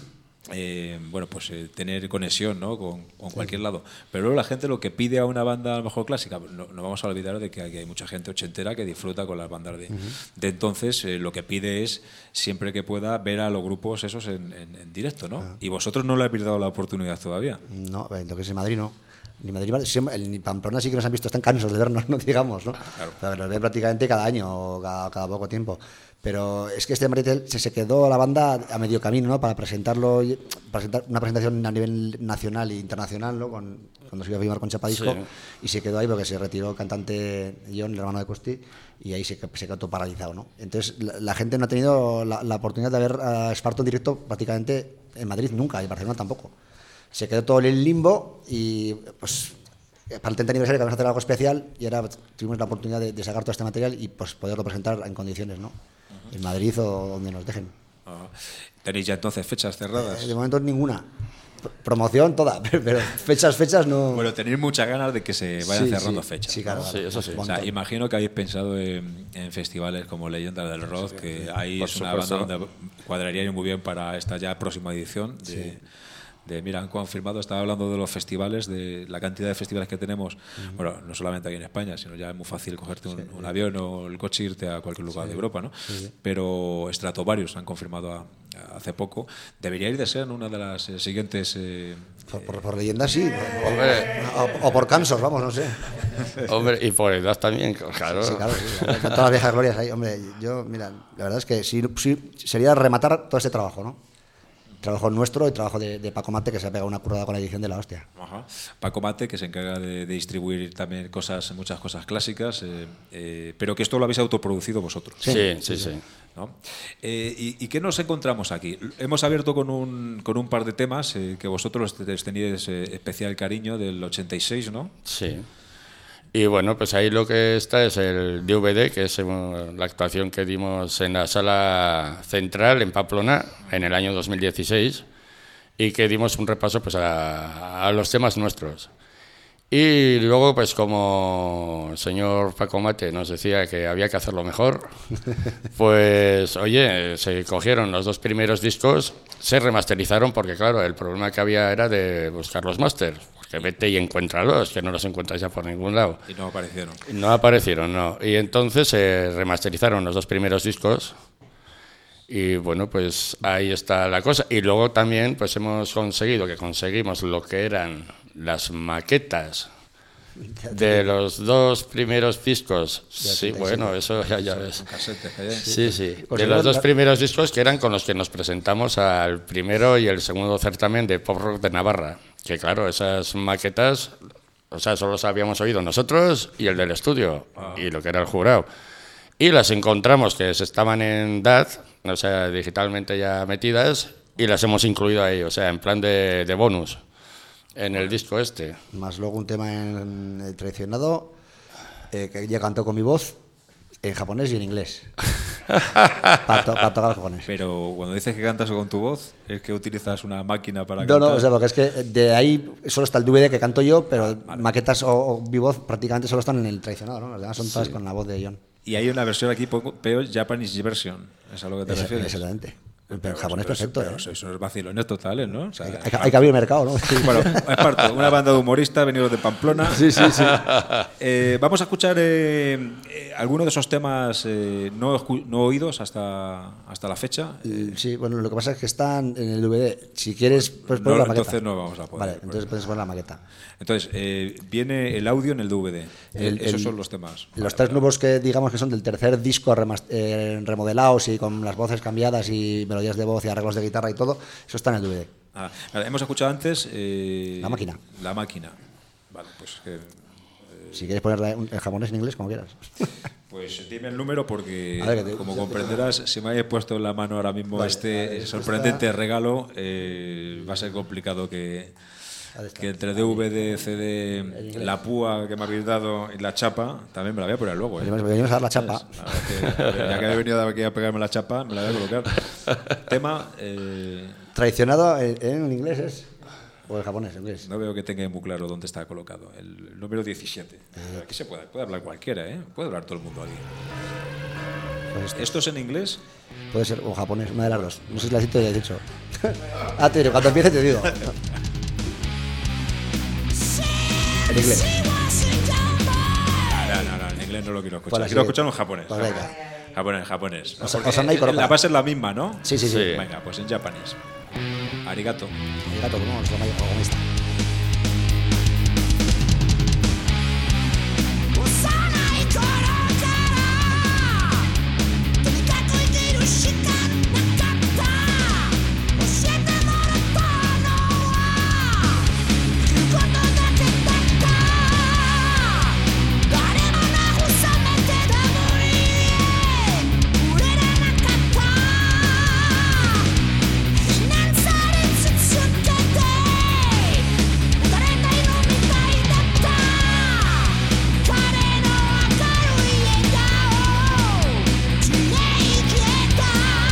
bueno, pues tener conexión, ¿no? con cualquier lado. Pero luego la gente lo que pide a una banda a lo mejor clásica, no vamos a olvidar de que hay mucha gente ochentera que disfruta con las bandas de entonces. Lo que pide es siempre que pueda ver a los grupos esos en directo, ¿no? Y vosotros no le habéis dado la oportunidad todavía. No, lo que es en Madrid no. Ni Madrid, ni Pamplona sí que nos han visto, están cansos de vernos, no digamos, ¿no? Claro. Pero nos ven prácticamente cada año o cada poco tiempo. Pero es que este Madrid se quedó la banda a medio camino, ¿no? Para presentar una presentación a nivel nacional e internacional, ¿no? Cuando se iba a firmar con Chapadisco, Sí. y se quedó ahí porque se retiró el cantante John, el hermano de Costi, y ahí se quedó todo paralizado, ¿no? Entonces la gente no ha tenido la oportunidad de ver a Esparto en directo prácticamente en Madrid nunca, y en Barcelona tampoco. Se quedó todo en el limbo y pues para el 30 aniversario que vamos a hacer algo especial y ahora tuvimos la oportunidad de sacar todo este material y pues poderlo presentar en condiciones, ¿no? En Madrid o donde nos dejen. ¿Tenéis ya entonces fechas cerradas? De momento ninguna. Promoción toda, pero fechas no. Bueno, tenéis muchas ganas de que se vayan Sí, cerrando sí, fechas. sí, claro, ¿no? Sí, eso sí. O sea, imagino que habéis pensado en festivales como Leyendas del Rock, que ahí por es una banda supuesto. donde cuadraría muy bien para esta ya próxima edición mira, han confirmado, estaba hablando de los festivales, de la cantidad de festivales que tenemos. Bueno, no solamente aquí en España, sino ya es muy fácil cogerte un avión o el coche e irte a cualquier lugar de Europa, ¿no? Pero Stratovarius han confirmado hace poco. Debería ir de ser en una de las siguientes... Por leyendas sí. Hombre. O por cansos, vamos, no sé. Hombre, y por edad también, claro. Sí, claro, sí. Con todas las viejas glorias ahí. Hombre, mira, la verdad es que sí sería rematar todo este trabajo, ¿no? Trabajo nuestro y trabajo de Paco Mate, que se ha pegado una currada con la edición de la hostia. Ajá. Paco Mate, que se encarga de distribuir también muchas cosas clásicas, pero que esto lo habéis autoproducido vosotros. Sí. ¿No? ¿Y qué nos encontramos aquí? Hemos abierto con un par de temas que vosotros teníais especial cariño del 86, ¿no? Sí. Y bueno, pues ahí lo que está es el DVD, que es la actuación que dimos en la Sala Central en Pamplona en el año 2016 y que dimos un repaso pues a los temas nuestros. Y luego, pues como el señor Paco Mate nos decía que había que hacerlo mejor, pues oye, se cogieron los 2 primeros discos, se remasterizaron porque claro, el problema que había era de buscar los masters. Que vete y encuéntralos, que no los encuentras ya por ningún lado. Y no aparecieron. No aparecieron, no. Y entonces se remasterizaron los 2 primeros discos. Y bueno, pues ahí está la cosa. Y luego también pues conseguimos lo que eran las maquetas De los 2 primeros discos, sí, 87. bueno, eso ya ves. Con casetes que hay. Sí, sí. Pues De igual los 2 la- primeros discos que eran con los que nos presentamos al primero y el segundo certamen de Pop Rock de Navarra. Que claro, esas maquetas, o sea, solo las habíamos oído nosotros y el del estudio, y lo que era el jurado. Y las encontramos que se estaban en DAT, o sea, digitalmente ya metidas, y las hemos incluido ahí, o sea, en plan de bonus, en el disco este. Más luego un tema en el traicionado, que ya cantó con mi voz, en japonés y en inglés. para tocar el japonés. Pero cuando dices que cantas con tu voz, es que utilizas una máquina para No, cantar. no, o sea, porque es que de ahí solo está el DVD que canto yo, pero maquetas o mi voz prácticamente solo están en el traicionado, ¿no? Las demás son todas con la voz de John. Y hay una versión aquí, peor Japanese version. ¿Es a lo que te refieres? Exactamente. Pero en japonés perfecto, Pero ¿eh? son vacilones totales, ¿no? O sea, Hay que abrir el mercado, ¿no? bueno, Esparto, una banda de humoristas venidos de Pamplona. Sí, sí, sí. Vamos a escuchar algunos de esos temas no oídos hasta la fecha. Sí, bueno, lo que pasa es que están en el DVD. Si quieres, pues poner No, la maqueta. entonces no vamos a poder. Vale, entonces puedes poner la maqueta. Entonces, viene el audio en el DVD. Esos son los temas. Los tres nuevos que digamos que son del tercer disco remodelados y con las voces cambiadas y melodías de voz y arreglos de guitarra y todo, eso está en el DVD. Vale, hemos escuchado antes... La máquina. La máquina. Vale, pues... Si quieres ponerla en japonés en inglés, como quieras. Pues dime el número porque, A ver, que te- como comprenderás, si me hayas puesto en la mano ahora mismo sorprendente regalo, va a ser complicado que entre DVD, CD, la púa que me habéis dado y la chapa, también me la voy a poner luego. Venimos a dar la chapa. Ya que he venido aquí a pegarme la chapa, me la voy a colocar. Tema, Traicionado en inglés es. O en japonés, en inglés. no veo que tenga muy claro dónde está colocado. El número 17. Aquí se puede hablar cualquiera, ¿eh? Puede hablar todo el mundo aquí. Pues ¿Esto es en inglés? puede ser o japonés, una de las dos. No sé si la cito ya he dicho. Te digo, cuando empiece te digo. En inglés. No, en inglés no lo quiero escuchar. Pues la Quiero sigue. escucharlo en japonés. Pues venga. Japonés. Osana y Koroka. La base es la misma, ¿no? Sí, sí, sí. Sí. Venga, pues en japonés. Arigato. El gato, como es lo mayor protagonista. 幼い頃からとにかく生きるしかなかった教えてもらったのは生きることだけだった誰も慰めてたのに触れらなかった非難され続けて打たれたいのみたいだった彼の明るい笑顔消え消えた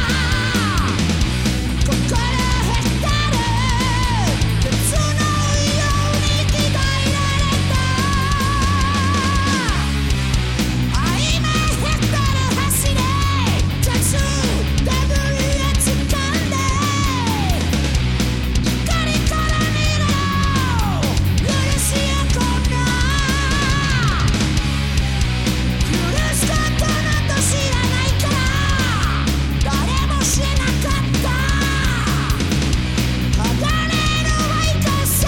心へたる鉄のように鍛えられた愛めへたる走れチャンス手振りへ掴んで光から見ろ許し合こうな許すことなど知らないから誰もしなかった鋼の愛こそ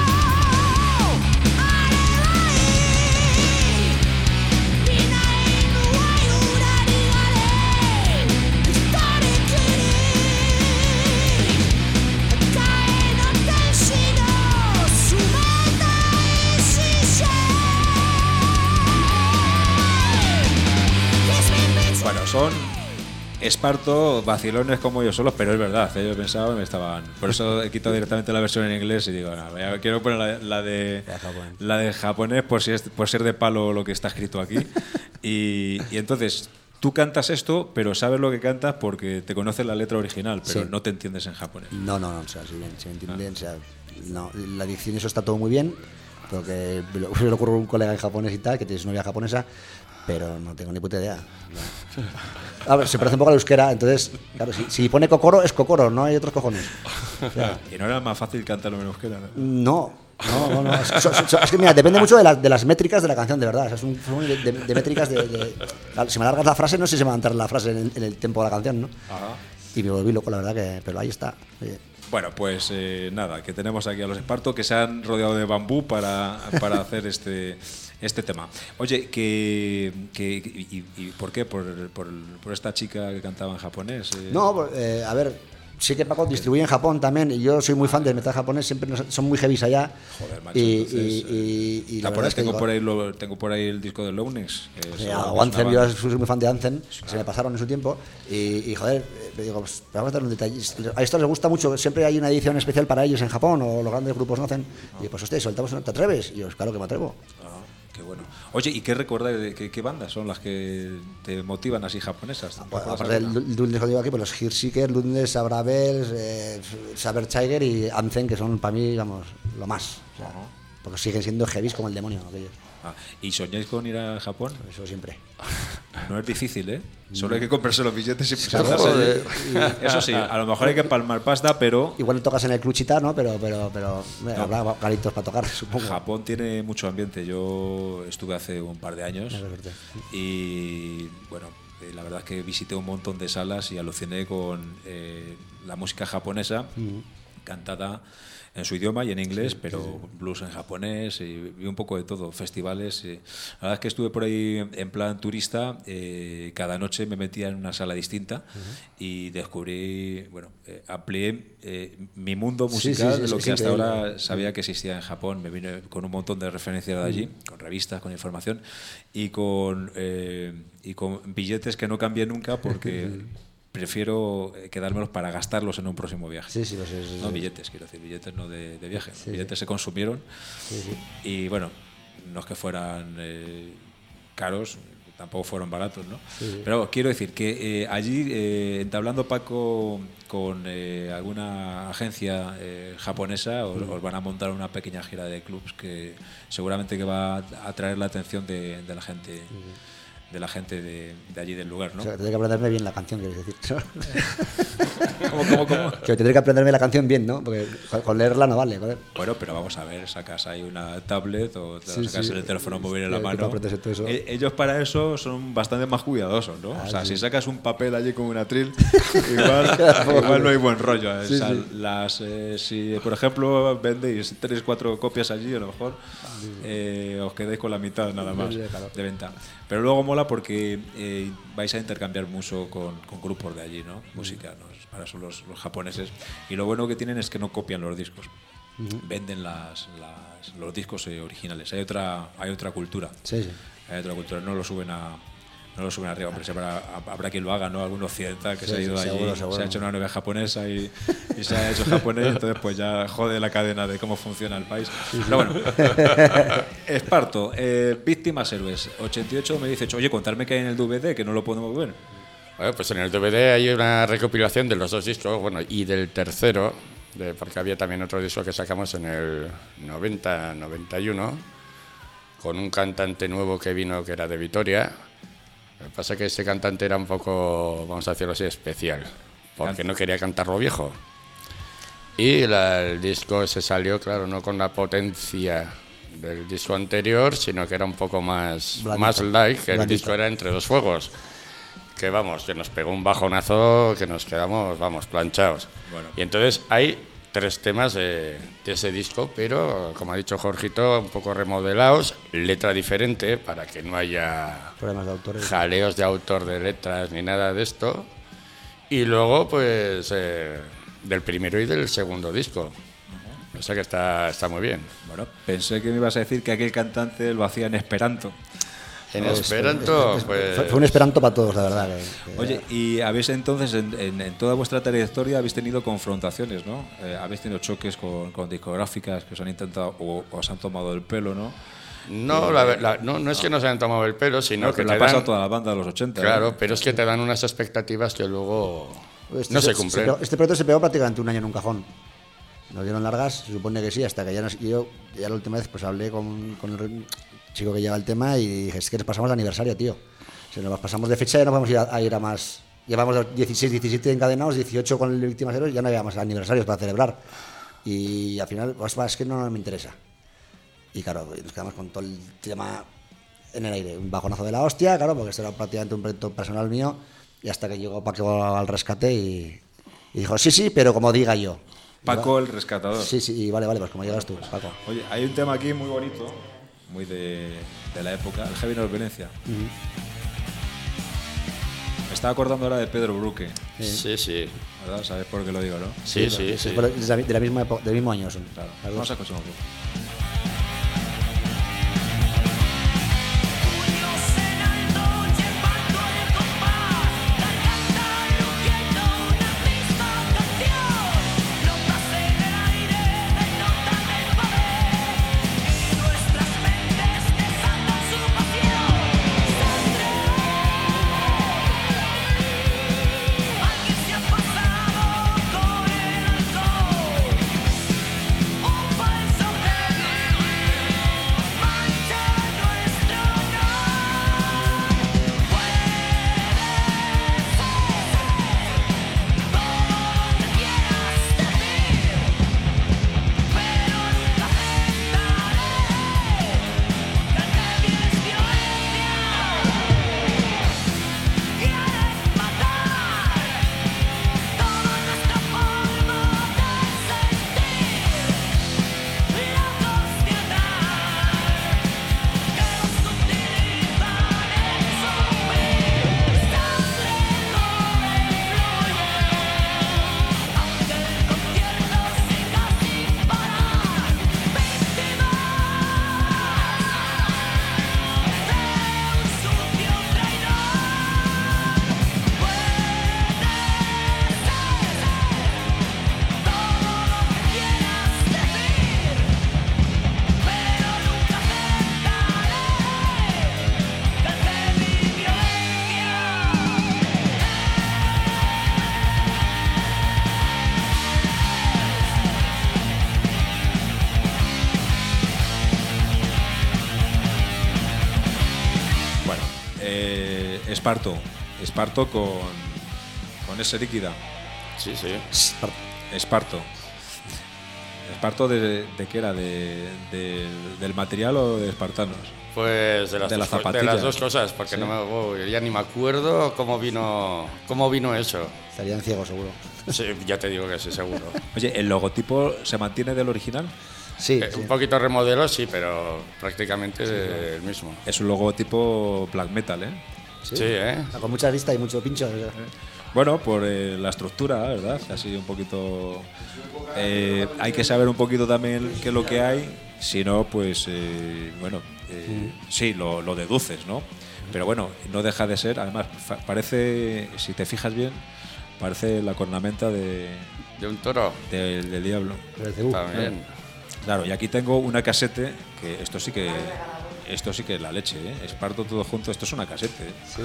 あれはいい見ないのは裏にあれ一人きり赤いの天使の冷たい視線 Bueno, son Esparto, vacilones como yo solos, pero es verdad, yo pensaba que me estaban... Por eso he quitado directamente la versión en inglés y digo, no, ya quiero poner la de japonés por ser de palo lo que está escrito aquí. Y entonces, tú cantas esto, pero sabes lo que cantas porque te conoces la letra original, pero Sí. no te entiendes en japonés. No, o sea, se entiende bien, o sea, no, la dicción y eso está todo muy bien, porque se le ocurre a un colega en japonés y tal, que tiene su novia japonesa, pero no tengo ni puta idea. No. A ver, se parece un poco a la euskera, entonces, claro, si pone Kokoro, es Kokoro, no hay otros cojones. O sea, Y no era más fácil cantarlo en euskera, ¿no? no. Es que, mira, depende mucho de las métricas de la canción, de verdad. O sea, es un de métricas claro, si me alargas la frase, no sé si se me va a entrar la frase en el tempo de la canción, ¿no? Ajá. Y me volví loco, la verdad, pero ahí está. Oye. Bueno, pues nada, que tenemos aquí a los Esparto que se han rodeado de bambú para hacer este tema. Oye, ¿y por qué? ¿Por esta chica que cantaba en japonés? No, a ver, sí que Paco distribuye en Japón también, y yo soy muy fan del metal japonés, siempre son muy heavies allá. Joder, macho, y la verdad es que tengo digo, tengo por ahí el disco de Lowness. o Anthem, yo soy muy fan de Anthem, se me pasaron en su tiempo, y joder, digo, pues vamos a dar un detalle. A esto les gusta mucho, siempre hay una edición especial para ellos en Japón, o los grandes grupos no hacen, y pues hostia, soltamos una, ¿te atreves? Y yo, claro que me atrevo. Qué bueno. Oye, ¿y qué recuerdas de qué bandas son las que te motivan así japonesas? Bueno, aparte del Ludnes que digo aquí, pues los Heartseeker, Ludnes, Sabrabels, Saber Tiger y Anthem, que son para mí, digamos, lo más. O sea, porque siguen siendo heavies como el demonio aquellos. ¿Y soñáis con ir a Japón? Eso siempre. No es difícil, ¿eh? Solo hay que comprarse los billetes y Claro, presentarse allí. Eso sí, a lo mejor hay que palmar pasta, pero Igual tocas en el Cluchita, ¿no? Pero habrá garitos para tocar, supongo. Japón tiene mucho ambiente. Yo estuve hace un par de años Qué suerte. y, bueno, la verdad es que visité un montón de salas y aluciné con la música japonesa cantada en su idioma y en inglés, pero blues en japonés y un poco de todo, festivales. La verdad es que estuve por ahí en plan turista, cada noche me metía en una sala distinta y descubrí, bueno, amplié mi mundo musical, sí, lo es que hasta increíble. ahora sabía que existía en Japón. Me vine con un montón de referencias de allí, con revistas, con información y con billetes que no cambié nunca porque prefiero quedármelos para gastarlos en un próximo viaje. Sí, pues No billetes, quiero decir, billetes no de viaje. Los Sí, billetes se consumieron y, bueno, no es que fueran caros, tampoco fueron baratos, ¿no? Pero quiero decir que allí, entablando Paco con alguna agencia japonesa, os van a montar una pequeña gira de clubs que seguramente que va a atraer la atención de la gente. De la gente de allí del lugar, ¿no? O sea, tendré que aprenderme bien la canción, quieres decir. ¿Cómo? Que tendré que aprenderme la canción bien, ¿no? Porque con leerla no vale, joder. Bueno, pero vamos a ver, sacas ahí una tablet o te Sí, sacas sí. el teléfono móvil en la Que te mano. apretes todo eso. Ellos para eso son bastante más cuidadosos, ¿no? O sea, sí. si sacas un papel allí con un atril, igual no hay buen rollo. Sí, O sea, sí. si, por ejemplo, vendéis 3-4 copias allí, a lo mejor os quedáis con la mitad nada más Sí, claro. de venta. Pero luego mola porque vais a intercambiar mucho con grupos de allí, ¿no? Música, ¿no? Para eso los japoneses. Y lo bueno que tienen es que no copian los discos. Venden los discos originales. Hay otra cultura. Sí. Hay otra cultura. No lo suben arriba, pero siempre habrá quien lo haga, ¿no? Algún occidental que se ha ido allí, seguro. se ha hecho una novia japonesa y se ha hecho japonés, entonces pues ya jode la cadena de cómo funciona el país. Pero bueno, Esparto, Víctimas Héroes, 88-2018. Oye, contarme qué hay en el DVD, que no lo podemos ver. Bueno, pues en el DVD hay una recopilación de los dos discos, bueno, y del tercero, porque había también otro disco que sacamos en el 90-91, con un cantante nuevo que vino, que era de Vitoria. Lo que pasa es que ese cantante era un poco, vamos a decirlo así, especial, porque no quería cantar lo viejo. Y el disco se salió, claro, no con la potencia del disco anterior, sino que era un poco más light, que el disco era Entre dos fuegos. Que vamos, que nos pegó un bajonazo, que nos quedamos, vamos, planchados. Bueno. Y entonces hay 3 temas de ese disco, pero como ha dicho Jorgito, un poco remodelados, letra diferente para que no haya Problemas de autores. jaleos de autor de letras ni nada de esto. Y luego, pues, del primero y del segundo disco. O sea que está muy bien. Bueno, pensé que me ibas a decir que aquel cantante lo hacía en esperanto. En Esperanto, pues... Fue un esperanto para todos, la verdad. Oye, y habéis entonces, en toda vuestra trayectoria, habéis tenido confrontaciones, ¿no? Habéis tenido choques con discográficas que os han intentado o os han tomado el pelo, ¿no? No, no es que nos hayan tomado el pelo, sino que le te ha pasado a dan... toda la banda de los 80. Claro, ¿no? pero es que te dan unas expectativas que luego no se cumplen. Este proyecto se pegó prácticamente un año en un cajón. Nos dieron largas, se supone que sí, hasta que yo la última vez pues hablé con el chico que lleva el tema y dije, es que nos pasamos de aniversario, tío. Si nos pasamos de fecha ya no podemos ir a más. Llevamos 16, 17 encadenados, 18 con el Víctimas Héroes, ya no había más aniversarios para celebrar. Y al final, pues, es que no me interesa. Y claro, nos quedamos con todo el tema en el aire. Un bajonazo de la hostia, claro, porque esto era prácticamente un proyecto personal mío. Y hasta que llegó Paco al rescate y dijo, sí, pero como diga yo. Paco el rescatador. Sí, sí, vale, pues como llegas tú, Paco. Oye, hay un tema aquí muy bonito, muy de la época, el heavy no es violencia. Me estaba acordando ahora de Pedro Bruque, Sí. ¿verdad? ¿Sabes por qué lo digo, no? Sí. De la misma época, del mismo año son. Claro. Las dos. Vamos a escuchar un poco. Esparto con S líquida. Sí. Esparto de qué era, del material o de espartanos. Pues de las dos cosas, porque Sí. ya ni me acuerdo cómo vino eso. Estarían ciegos, seguro. Sí, ya te digo que sí, seguro. Oye, ¿el logotipo se mantiene del original? Sí, Un poquito remodelo, sí, pero prácticamente el mismo. Es un logotipo black metal, ¿eh? Sí, ¿eh? Con mucha vista y mucho pincho. Bueno, por la estructura, ¿verdad? Así un poquito... hay que saber un poquito también qué es lo que hay, si no, pues, sí, lo deduces, ¿no? Pero bueno, no deja de ser, además, parece, si te fijas bien, parece la cornamenta De un toro. del diablo. También. Claro, y aquí tengo una casete, que esto sí que es la leche, ¿eh? Esparto todo junto, esto es una casete, ¿eh? Sí.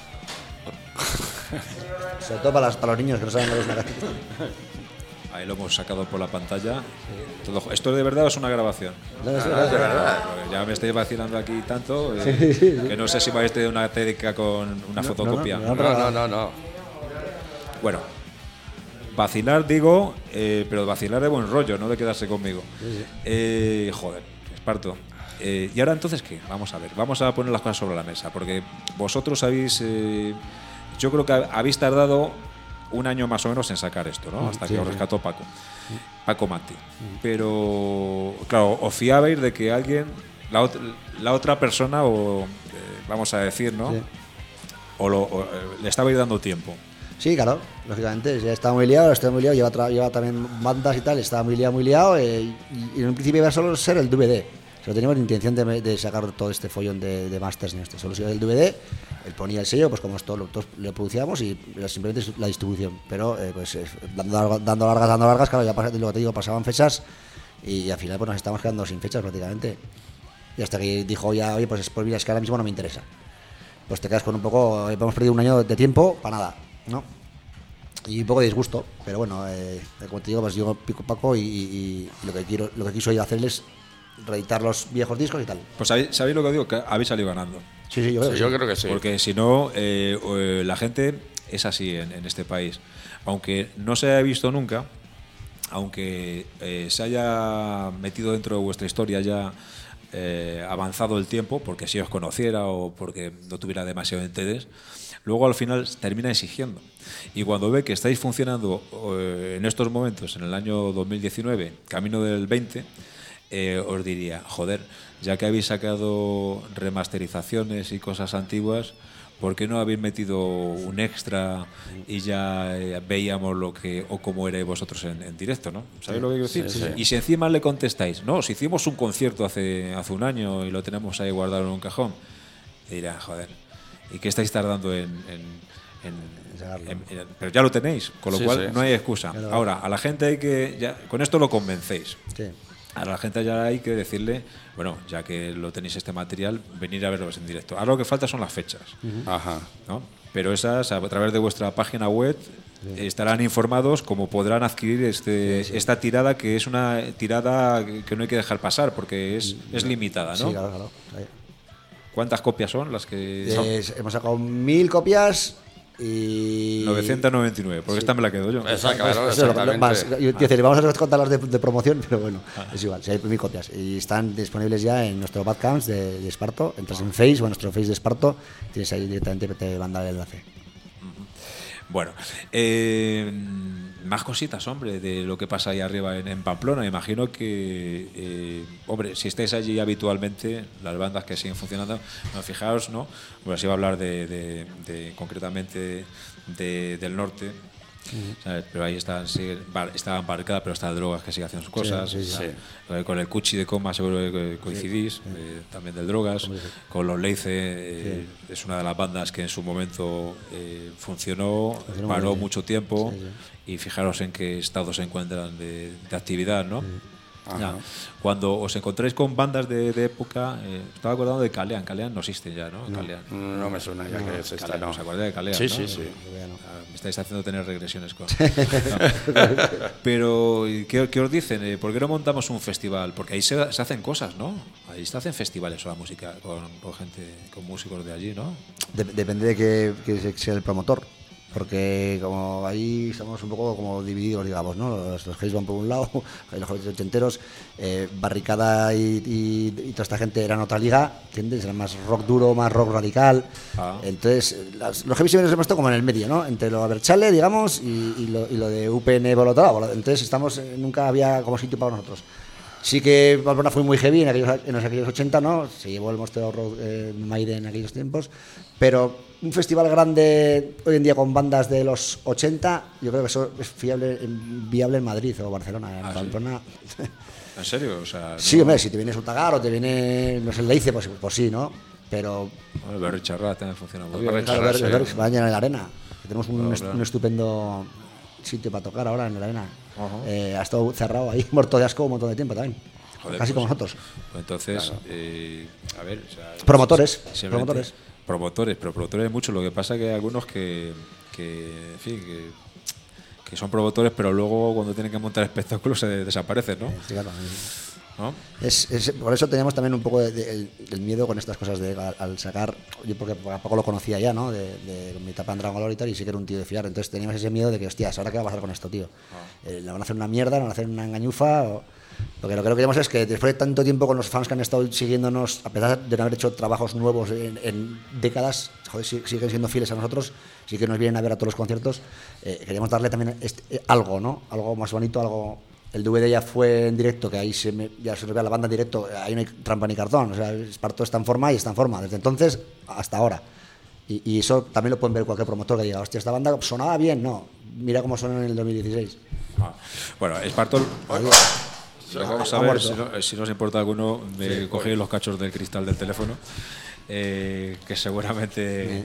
Sobre todo para los niños que no saben lo que es una caseta. Ahí lo hemos sacado por la pantalla. Esto de verdad es una grabación. No, es verdad. Porque ya me estáis vacilando aquí tanto que no sé si vais a tener una técnica con una fotocopia. No. Bueno, vacilar digo, pero vacilar de buen rollo, no de quedarse conmigo. Joder, Esparto. Y ahora entonces, ¿qué? Vamos a ver, vamos a poner las cosas sobre la mesa, porque vosotros habéis, yo creo que habéis tardado un año más o menos en sacar esto, ¿no? Hasta que os rescató Paco Mati. Pero, claro, os fiabais de que alguien, la otra persona, o vamos a decir, ¿no? Sí. O le estabais dando tiempo. Sí, claro, lógicamente, ya estaba muy liado, lleva también bandas y tal, estaba muy liado y en un principio iba a solo ser el DVD. No teníamos ni intención de sacar todo este follón de masters ni esto, solo se iba el DVD, él ponía el sello, pues como esto lo producíamos y simplemente la distribución. Pero dando largas, claro, ya lo que te digo, pasaban fechas y al final pues nos estábamos quedando sin fechas prácticamente. Y hasta que dijo ya, oye, pues mira, es que ahora mismo no me interesa. Pues te quedas con un poco, hemos perdido un año de tiempo para nada, ¿no? Y un poco de disgusto, pero bueno, como te digo, pues yo pico Paco y lo que quiso ir a hacerles reeditar los viejos discos y tal. Pues ¿sabéis lo que digo? Que habéis salido ganando. Sí, yo creo que sí. Porque si no, la gente es así en este país. Aunque no se haya visto nunca, aunque se haya metido dentro de vuestra historia ya avanzado el tiempo, porque si os conociera o porque no tuviera demasiado interés, luego al final termina exigiendo. Y cuando ve que estáis funcionando en estos momentos, en el año 2019, camino del 20, os diría, joder, ya que habéis sacado remasterizaciones y cosas antiguas, ¿por qué no habéis metido un extra y ya veíamos lo que o cómo erais vosotros en directo, ¿no? ¿Sabéis lo que quiero decir? Sí, sí. Y si encima le contestáis, no, si hicimos un concierto hace un año y lo tenemos ahí guardado en un cajón, dirá, joder, ¿y qué estáis tardando en pero ya lo tenéis, con lo Sí, cual sí. no hay excusa. Ahora, a la gente hay que, ya, con esto lo convencéis. Sí. A la gente ya hay que decirle, bueno, ya que lo tenéis este material, venir a verlos en directo. Ahora lo que falta son las fechas, Ajá. ¿no? Pero esas, a través de vuestra página web, estarán informados cómo podrán adquirir esta tirada, que es una tirada que no hay que dejar pasar, porque es limitada, ¿no? Sí, claro. Ahí. ¿Cuántas copias son las que son? Hemos sacado 1000 copias y... 999, porque esta me la quedo yo. Esa, claro, Eso es lo- exactamente. más, yo quiero decir, vamos a contar las de promoción, pero bueno, es igual, si hay 1000 copias. Y están disponibles ya en nuestro Badcamps de Esparto. Entras en Face o en nuestro Face de Esparto, tienes ahí directamente, te manda el enlace. Bueno, más cositas, hombre, de lo que pasa ahí arriba en Pamplona. Imagino que, hombre, si estáis allí habitualmente, las bandas que siguen funcionando, no, fijaos, ¿no? Bueno, si iba a hablar concretamente del norte. ¿Sabes? Pero ahí está embarcada, pero está Drogas, que sigue haciendo sus cosas. sí, sí. Con el Cuchi de Coma seguro que coincidís, también del Drogas. Con los Leice, es una de las bandas que en su momento funcionó, Funcionó paró muy bien. mucho tiempo, Sí, y fijaros en qué estado se encuentran de actividad, ¿no? Ajá. Ya. Cuando os encontráis con bandas de época, estaba acordando de Calean. Calean no existe ya, ¿no? Calean. No me suena ya que es esta, Calean, no. ¿os acordáis de Calean? Sí, ¿no? sí, sí. Me estáis haciendo tener regresiones con... No. Pero, ¿qué os dicen? ¿Por qué no montamos un festival? Porque ahí se hacen cosas, ¿no? Ahí se hacen festivales o la música con gente, con músicos de allí, ¿no? Depende de que sea el promotor. Porque como ahí estamos un poco como divididos, digamos, ¿no? Los gays van por un lado, los jóvenes ochenteros, Barricada y toda esta gente eran otra liga, ¿entiendes? Eran más rock duro, más rock radical. Ah. Entonces, los heavy siempre nos hemos puesto como en el medio, ¿no? Entre lo Aberchale, digamos, y lo de UPN por otro lado. Entonces, nunca había como sitio para nosotros. Sí que Pamplona fue muy heavy en aquellos 80, ¿no? Se llevó el Monster of Rock Maiden en aquellos tiempos, pero un festival grande hoy en día con bandas de los 80, yo creo que eso es viable en Madrid o Barcelona. En Pamplona. ¿En serio? O sea, Sí, no- hombre, si te viene Sutagar o te viene, no sé, el Leice, pues sí, ¿no? Pero Bueno, el Berry Charrat también funciona muy Berry bien. claro, Charras, ver, sí. vayan en la arena. Que tenemos Claro. un estupendo sitio para tocar ahora en la arena. Ajá. Ha estado cerrado ahí, muerto de asco un montón de tiempo también. Joder, Casi pues, como nosotros. Pues entonces, a ver... o sea, Promotores, simplemente- Promotores, pero promotores hay muchos. Lo que pasa que hay algunos que en fin, que son promotores, pero luego cuando tienen que montar espectáculos se desaparecen, ¿no? Sí, claro. ¿No? Por eso teníamos también un poco del miedo con estas cosas al sacar, yo porque a poco lo conocía ya, ¿no? De mi etapa en Dragon Glory y tal, y sí que era un tío de fiar, entonces teníamos ese miedo de que, hostias, ¿ahora qué va a pasar con esto, tío? ¿Le van a hacer una mierda, le van a hacer una engañufa? Porque lo que queremos es que después de tanto tiempo con los fans que han estado siguiéndonos, a pesar de no haber hecho trabajos nuevos en décadas, joder, siguen siendo fieles a nosotros, sí que nos vienen a ver a todos los conciertos, queríamos darle también algo, ¿no? Algo más bonito, algo... El DVD ya fue en directo, que ahí ya se nos ve la banda en directo, ahí no hay trampa ni cartón, o sea, Esparto está en forma y está en forma, desde entonces hasta ahora. Y eso también lo pueden ver cualquier promotor que diga, hostia, esta banda sonaba bien, no, mira cómo sonó en el 2016. Bueno, Esparto... Vamos a Ha ver muerto. si nos importa alguno. Me cogí los cachos del cristal del teléfono, que seguramente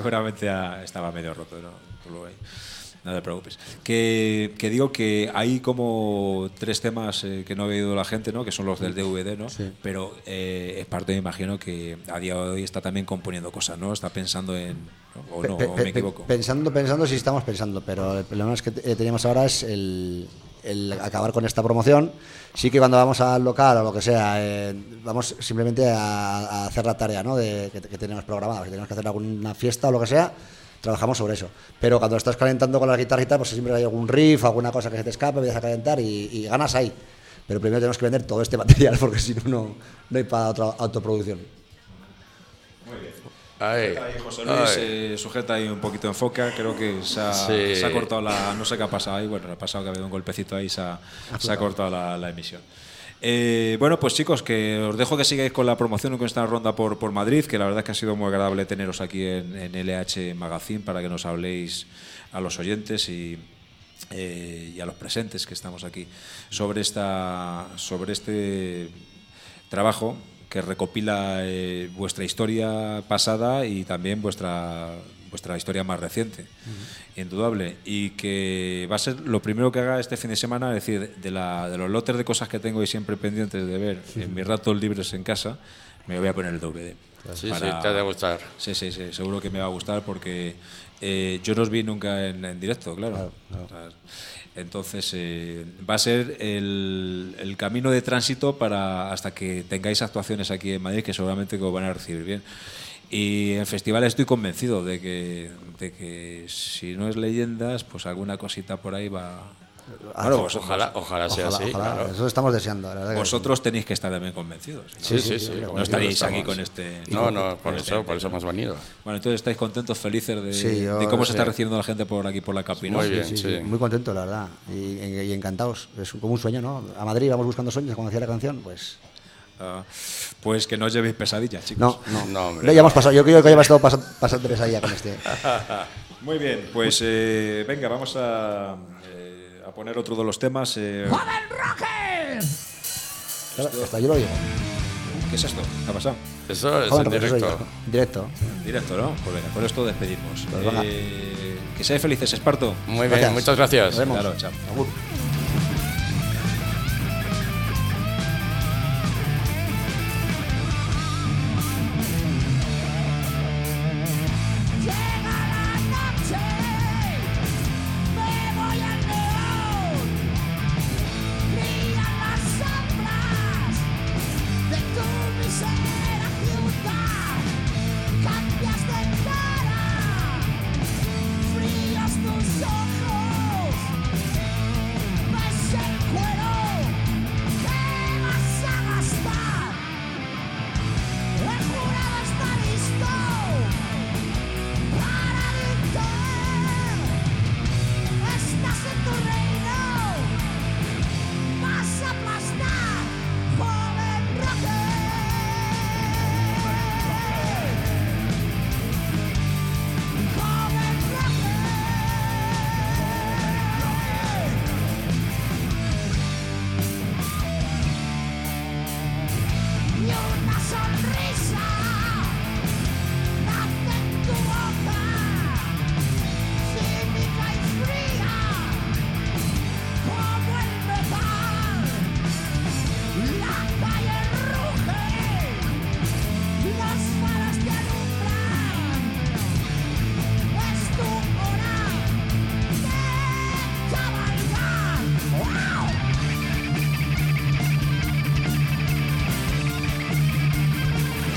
estaba medio roto, ¿no? Tú lo ves. No te preocupes. Que digo que hay como 3 temas que no ha oído la gente, ¿no? Que son los del DVD, ¿no? Sí. Pero Esparto, me imagino que a día de hoy está también componiendo cosas, ¿no? Está pensando en... ¿no? ¿O no? ¿O me equivoco? Pensando sí estamos pensando, pero el problema es que tenemos ahora es el acabar con esta promoción. Sí que cuando vamos al local o lo que sea, vamos simplemente a hacer la tarea, ¿no? que tenemos programada. Si tenemos que hacer alguna fiesta o lo que sea, trabajamos sobre eso. Pero cuando estás calentando con la guitarrita, pues siempre hay algún riff, alguna cosa que se te escape, empiezas a calentar y ganas ahí. Pero primero tenemos que vender todo este material porque si no hay para otra autoproducción. Ay, Ahí José Luis ay. sujeta ahí un poquito en foca, creo que Sí. se ha cortado no sé qué ha pasado ahí, bueno, ha pasado que ha habido un golpecito ahí, se ha cortado la emisión. Bueno, pues chicos, que os dejo que sigáis con la promoción con esta ronda por Madrid, que la verdad es que ha sido muy agradable teneros aquí en LH Magazine para que nos habléis a los oyentes y a los presentes que estamos aquí sobre este trabajo que recopila vuestra historia pasada y también vuestra historia más reciente, indudable, y que va a ser lo primero que haga este fin de semana, es decir, de los lotes de cosas que tengo y siempre pendientes de ver en mis ratos libres en casa, me voy a poner el DVD. Sí, te ha de gustar. Sí, seguro que me va a gustar porque yo no os vi nunca en directo, claro. Entonces va a ser el camino de tránsito hasta que tengáis actuaciones aquí en Madrid, que seguramente que os van a recibir bien. Y en festivales estoy convencido de que si no es Leyendas, pues alguna cosita por ahí va. Bueno, Ojalá sea así. Ojalá, Claro. eso estamos deseando. La verdad que vosotros tenéis que estar también convencidos, ¿no? Sí. No estaréis aquí Estamos. con este. No, por eso hemos venido. Bueno, entonces estáis contentos, felices de, Sí, yo- de cómo se está sí. recibiendo la gente por aquí, por la Capi, ¿no? Muy bien. sí, muy contento, la verdad. Y encantados. Es como un sueño, ¿no? A Madrid vamos buscando sueños, como decía la canción, pues. Ah, pues que no os llevéis pesadillas, chicos. No, hombre, Ya hemos pasado, yo creo que ya hemos estado pasando pesadilla con este. Muy bien, pues venga, vamos a poner otro de los temas. Hasta yo lo digo. ¿Qué es esto? ¿Qué ha pasado? Eso es Joder, en pues eso directo. yo. En directo. Directo, ¿no? Pues venga, con esto despedimos. Pues venga. Que seáis felices, Esparto. Muy Gracias. bien, muchas gracias. Nos vemos. Claro, chao. Agur. Llega la noche, me voy al león, brillan las sombras de tu mísera ciudad, cambias de cara, fríos tus ojos, ves el cuero que vas a gastar, el jurado está listo. Para dictar, estás en tu reino, vas a aplastar, joven rocker. Joven rocker. Y una sonrisa nace en tu boca, cínica y fría, como el metal. La calle ruge, los faros te alumbran. Es tu hora de cabalgar. ¡Wow!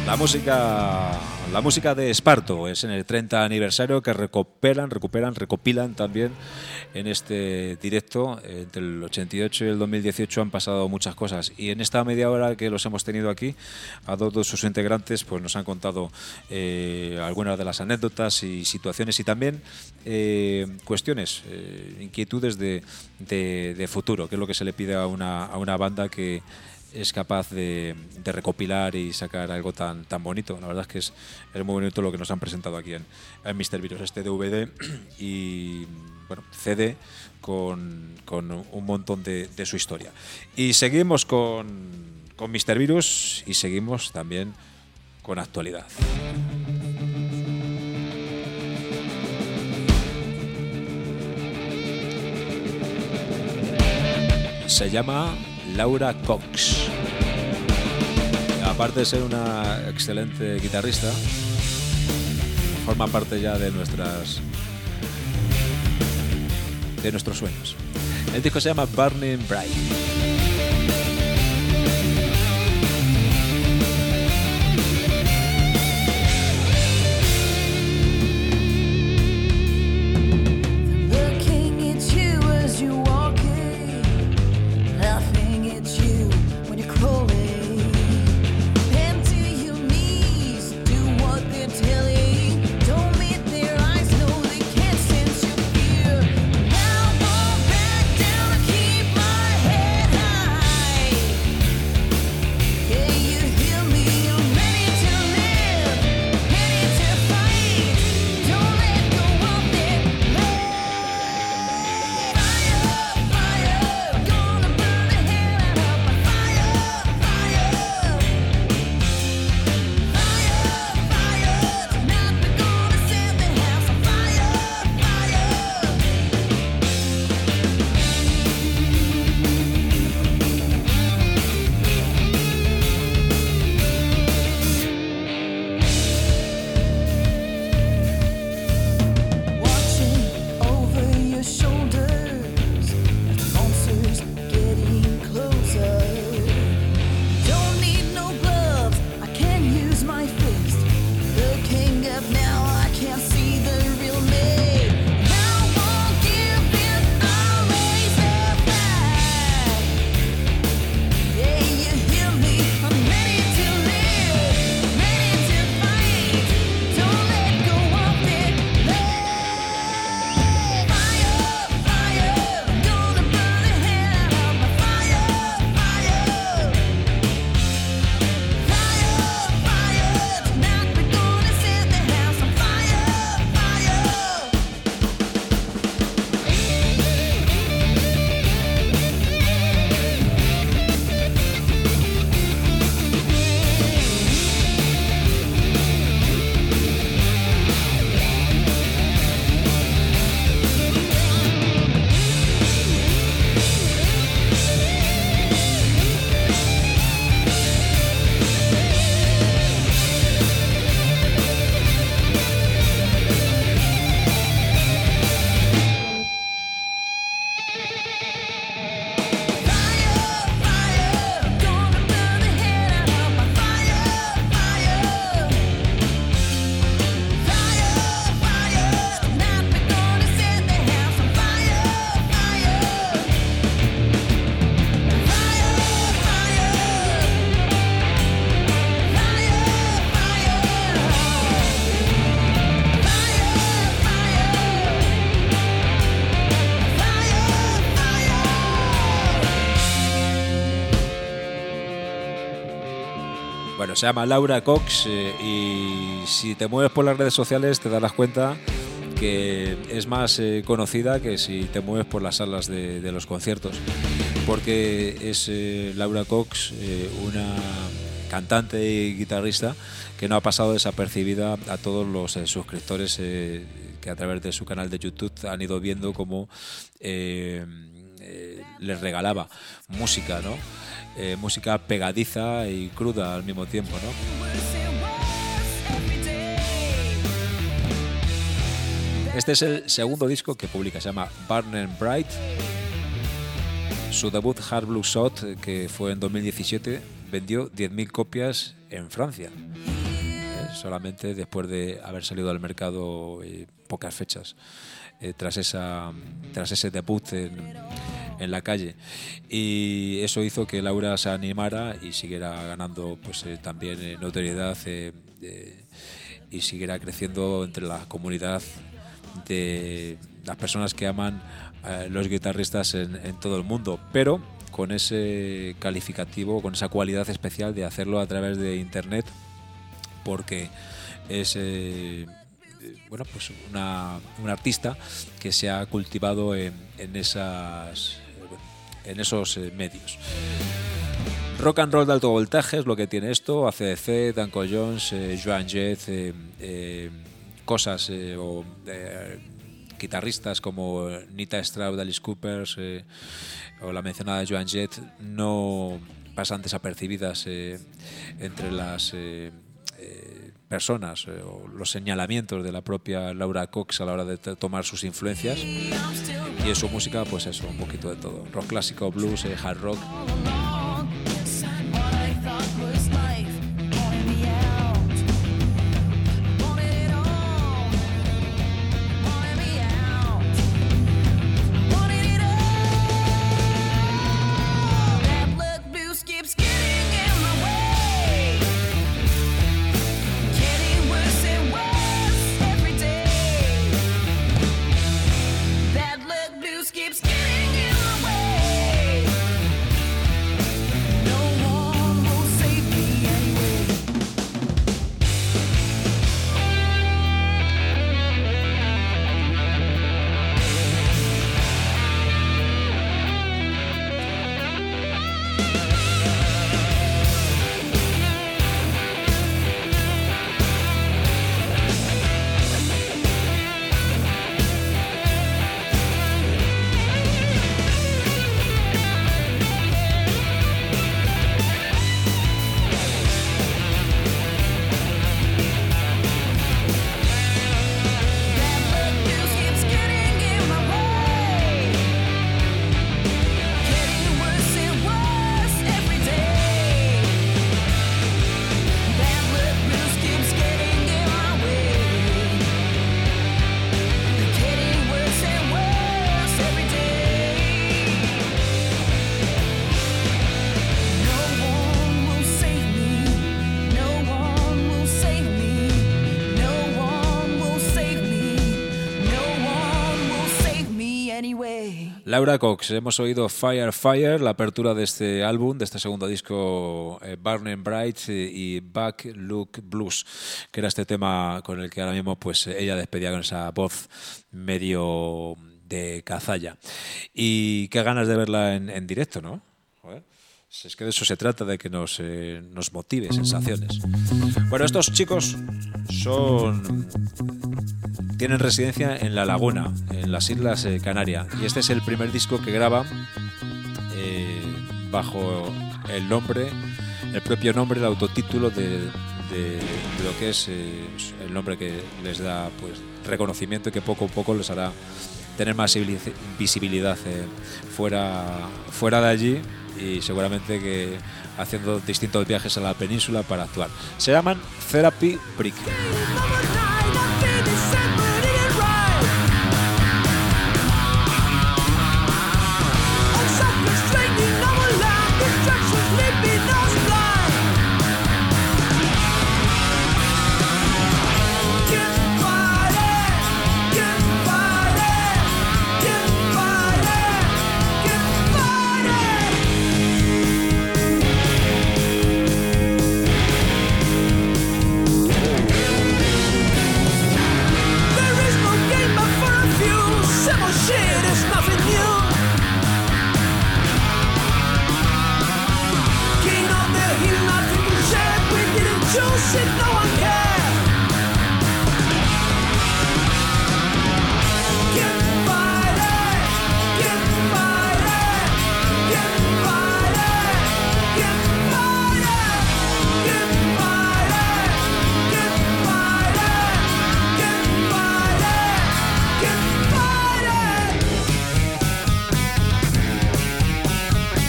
La música de Esparto es en el 30 aniversario que recopilan también en este directo. Entre el 88 y el 2018 han pasado muchas cosas, y en esta media hora que los hemos tenido aquí, a dos de sus integrantes pues nos han contado algunas de las anécdotas y situaciones, y también cuestiones, inquietudes de futuro, que es lo que se le pide a una banda que es capaz de recopilar y sacar algo tan bonito. La verdad es que es muy bonito lo que nos han presentado aquí en Mr. Virus, este DVD y bueno, CD con un montón de su historia. Y seguimos con Mr. Virus y seguimos también con actualidad. Se llama Laura Cox. Aparte de ser una excelente guitarrista, forma parte ya de nuestros sueños. El disco se llama Burning Bright. Bueno, se llama Laura Cox y si te mueves por las redes sociales te darás cuenta que es más conocida que si te mueves por las salas de los conciertos, porque es Laura Cox, una cantante y guitarrista que no ha pasado desapercibida a todos los suscriptores que a través de su canal de YouTube han ido viendo cómo les regalaba música, ¿no? Música pegadiza y cruda al mismo tiempo, ¿no? Este es el segundo disco que publica, se llama Burning Bright. Su debut Hard Blue Shot, que fue en 2017, vendió 10.000 copias en Francia. solamente después de haber salido al mercado pocas fechas, tras ese debut en la calle, y eso hizo que Laura se animara y siguiera ganando pues también notoriedad y siguiera creciendo entre la comunidad de las personas que aman los guitarristas en todo el mundo, pero con ese calificativo, con esa cualidad especial de hacerlo a través de internet, porque es bueno, pues un artista que se ha cultivado en esos medios. Rock and roll de alto voltaje es lo que tiene esto. AC/DC, Danko Jones, Joan Jett, cosas o guitarristas como Nita Strauss, Alice Cooper o la mencionada Joan Jett no pasan desapercibidas entre las personas o los señalamientos de la propia Laura Cox a la hora de tomar sus influencias, y en su música pues eso, un poquito de todo: rock clásico, blues, hard rock. Laura Cox, hemos oído Fire Fire, la apertura de este álbum, de este segundo disco, Burning Bright y Back Look Blues, que era este tema con el que ahora mismo pues ella despedía con esa voz medio de cazalla. Y qué ganas de verla en directo, ¿no? Joder. Es que de eso se trata, de que nos motive sensaciones. Bueno, estos chicos tienen residencia en La Laguna, en las Islas Canarias, y este es el primer disco que graban bajo el propio nombre, el autotítulo de lo que es el nombre que les da pues reconocimiento y que poco a poco les hará tener más visibilidad fuera de allí, y seguramente que haciendo distintos viajes a la península para actuar. Se llaman Therapy Brick.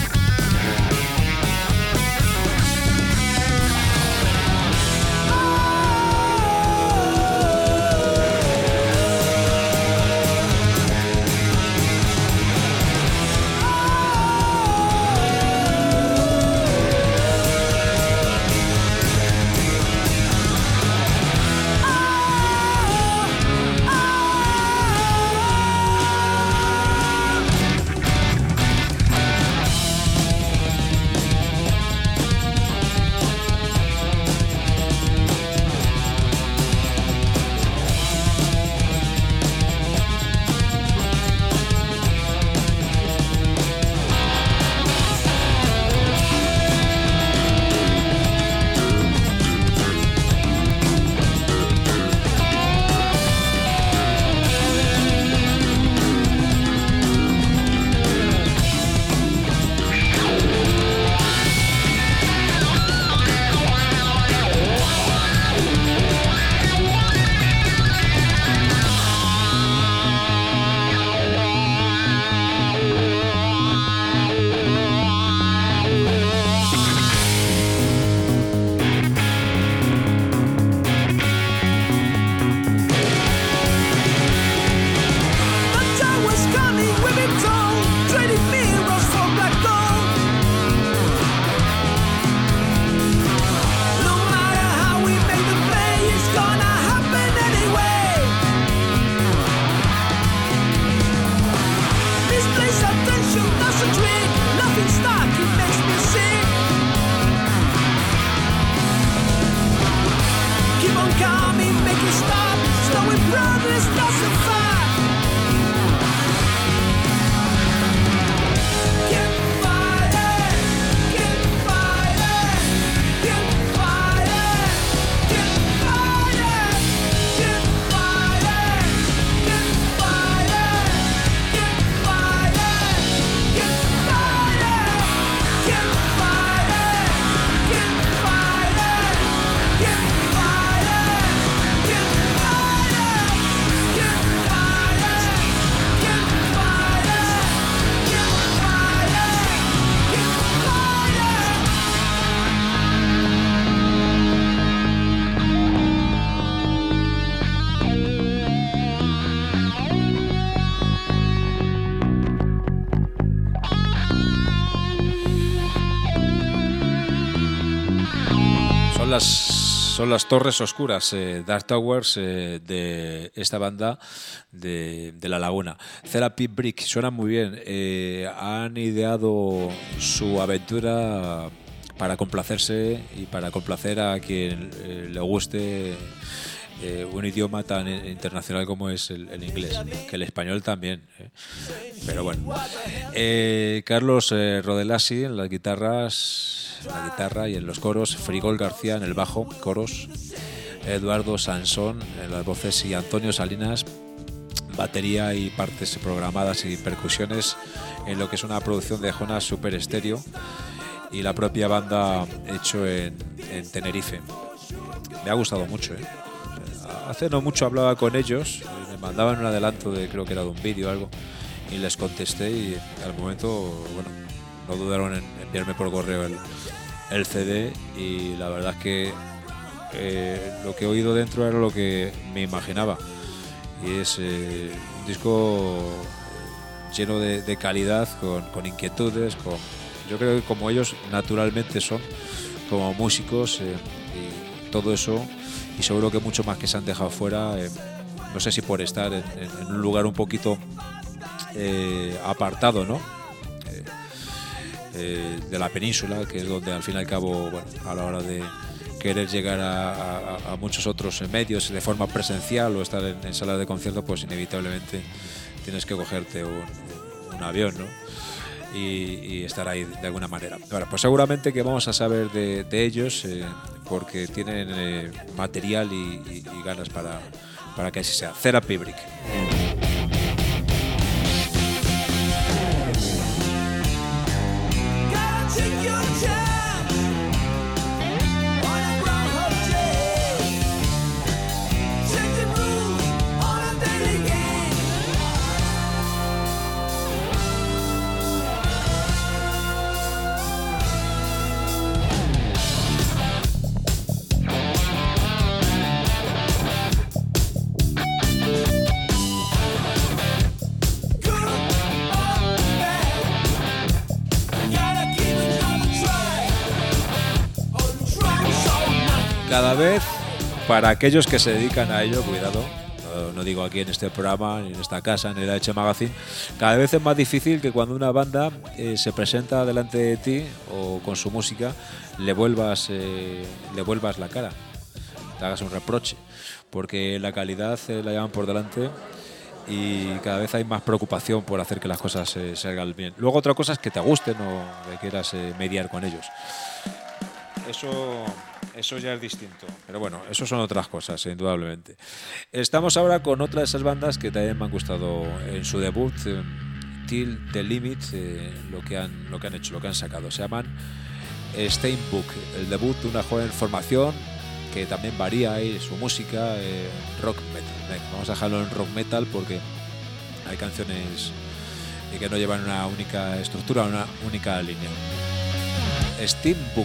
Oh Son las torres oscuras, Dark Towers, de esta banda de La Laguna. Therapy Brick, suena muy bien. Han ideado su aventura para complacerse y para complacer a quien le guste un idioma tan internacional como es el inglés, que el español también. Pero bueno. Carlos Rodelasi en las guitarras, la guitarra y en los coros, Frigol García en el bajo, coros, Eduardo Sansón en las voces y Antonio Salinas, batería y partes programadas y percusiones en lo que es una producción de Jonas Super Estéreo y la propia banda hecho en Tenerife. Me ha gustado mucho, ¿eh? Hace no mucho hablaba con ellos, me mandaban un adelanto de, creo que era de un vídeo o algo, y les contesté y al momento, bueno, no dudaron en enviarme por correo el CD y la verdad es que lo que he oído dentro era lo que me imaginaba y es un disco lleno de calidad, con inquietudes, yo creo que como ellos naturalmente son como músicos y todo eso, y seguro que mucho más que se han dejado fuera, no sé si por estar en un lugar un poquito apartado, ¿no? De la península, que es donde al fin y al cabo, bueno, a la hora de querer llegar a muchos otros medios de forma presencial o estar en salas de concierto, pues inevitablemente tienes que cogerte un avión, ¿no? Y estar ahí de alguna manera. Ahora, pues seguramente que vamos a saber de ellos porque tienen material y ganas para que así sea. Therapy Brick. Cada vez, para aquellos que se dedican a ello, cuidado, no digo aquí en este programa, ni en esta casa, ni en la H Magazine, cada vez es más difícil que cuando una banda se presenta delante de ti o con su música le vuelvas la cara, te hagas un reproche, porque la calidad la llevan por delante y cada vez hay más preocupación por hacer que las cosas se hagan bien. Luego otra cosa es que te gusten o que quieras mediar con ellos. Eso ya es distinto, pero bueno, eso son otras cosas, indudablemente. Estamos ahora con otra de esas bandas que también me han gustado en su debut, Till the Limit, lo que han hecho, lo que han sacado. Se llaman Steinbook, el debut de una joven formación que también varía ahí su música, rock metal. Venga, vamos a dejarlo en rock metal porque hay canciones que no llevan una única estructura, una única línea. Steinbook.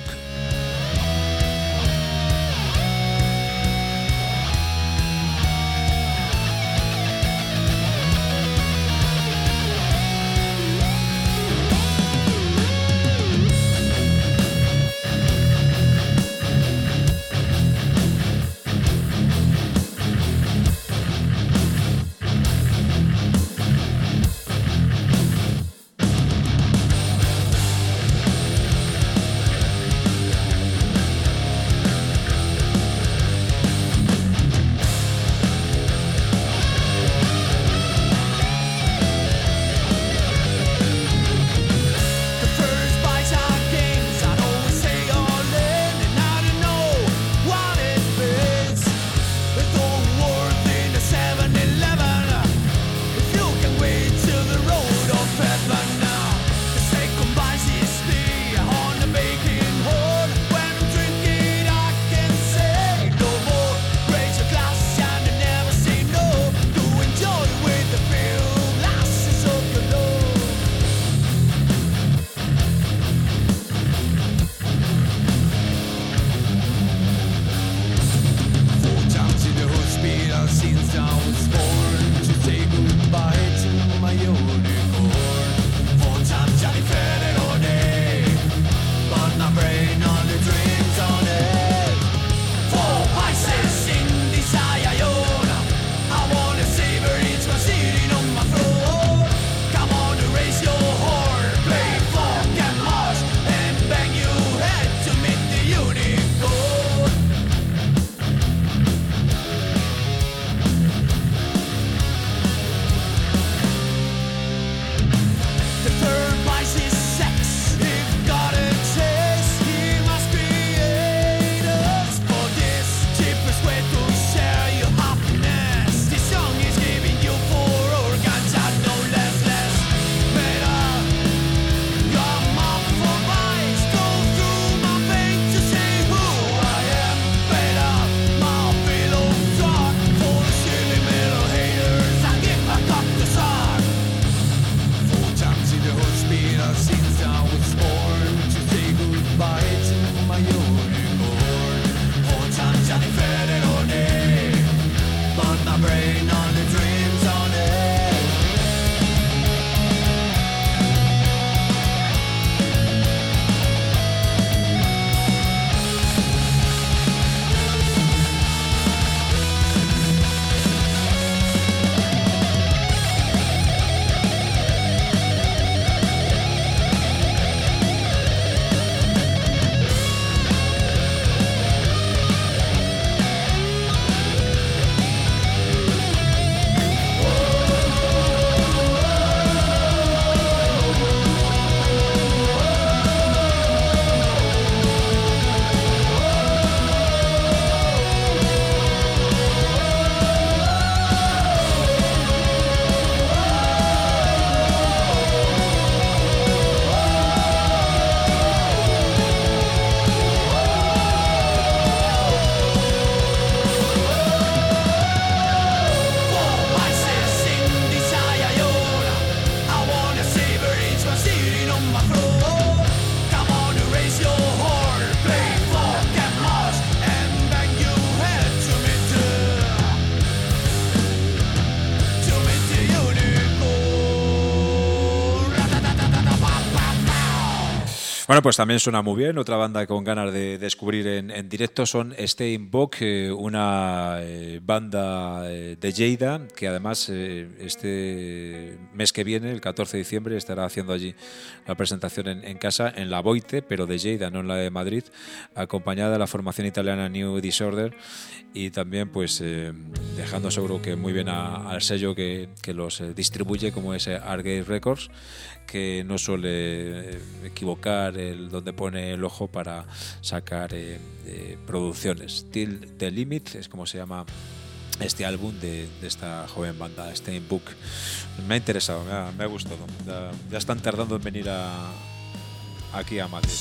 Bueno, pues también suena muy bien. Otra banda con ganas de descubrir en directo son Steinbock, una banda de Lleida que además este mes que viene, el 14 de diciembre, estará haciendo allí la presentación en casa, en la Boite, pero de Lleida, no en la de Madrid, acompañada de la formación italiana New Disorder y también pues dejando seguro que muy bien al sello que los distribuye, como es Argyle Records, que no suele equivocar donde pone el ojo para sacar producciones. Till the Limit es como se llama este álbum de esta joven banda Steinbock. Me ha interesado, me ha gustado. Ya están tardando en venir aquí a Madrid.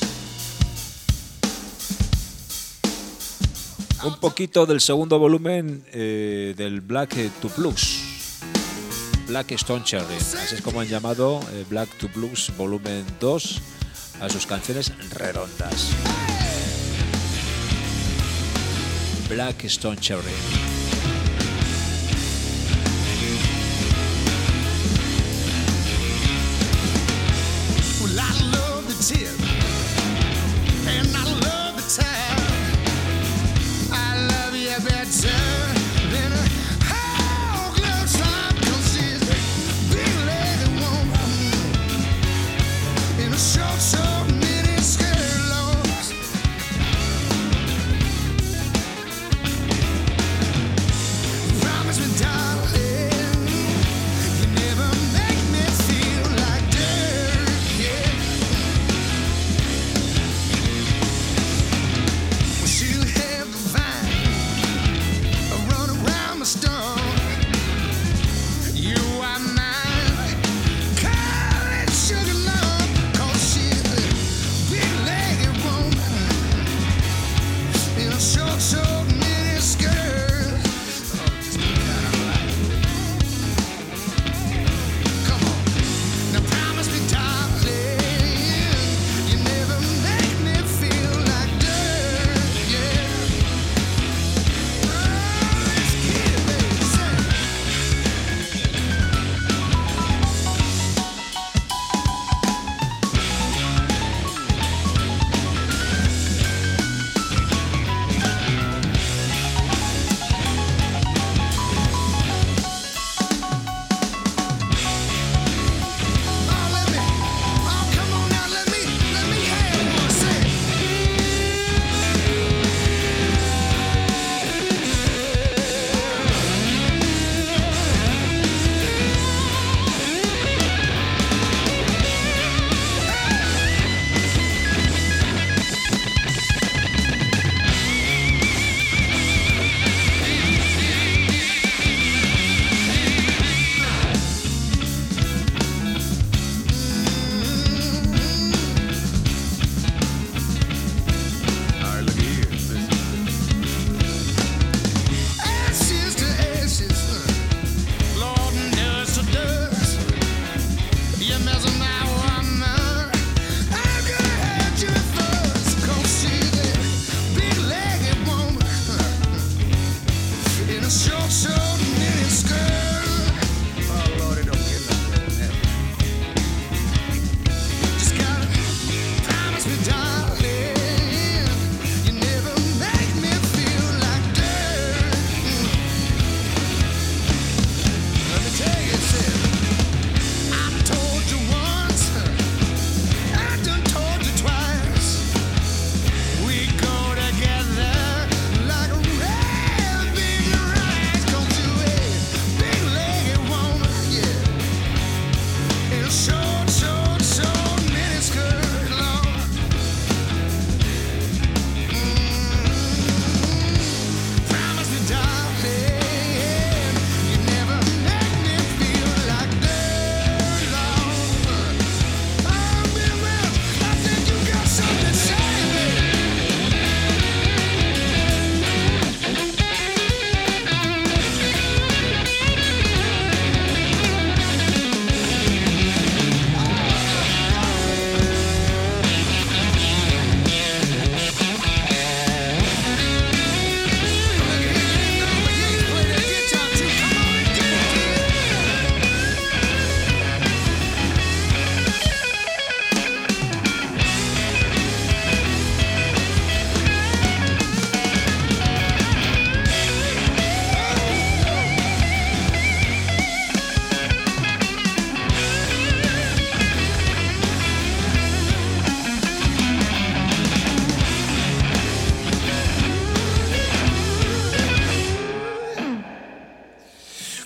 Un poquito del segundo volumen del Black to Blues, Black Stone Cherry, así es como han llamado Black to Blues volumen 2 a sus canciones redondas. Black Stone Cherry. Well, I love the tip, and I love the time. I love you better than a whole glove slime, 'cause she's big legged woman in a short mini skirt longs.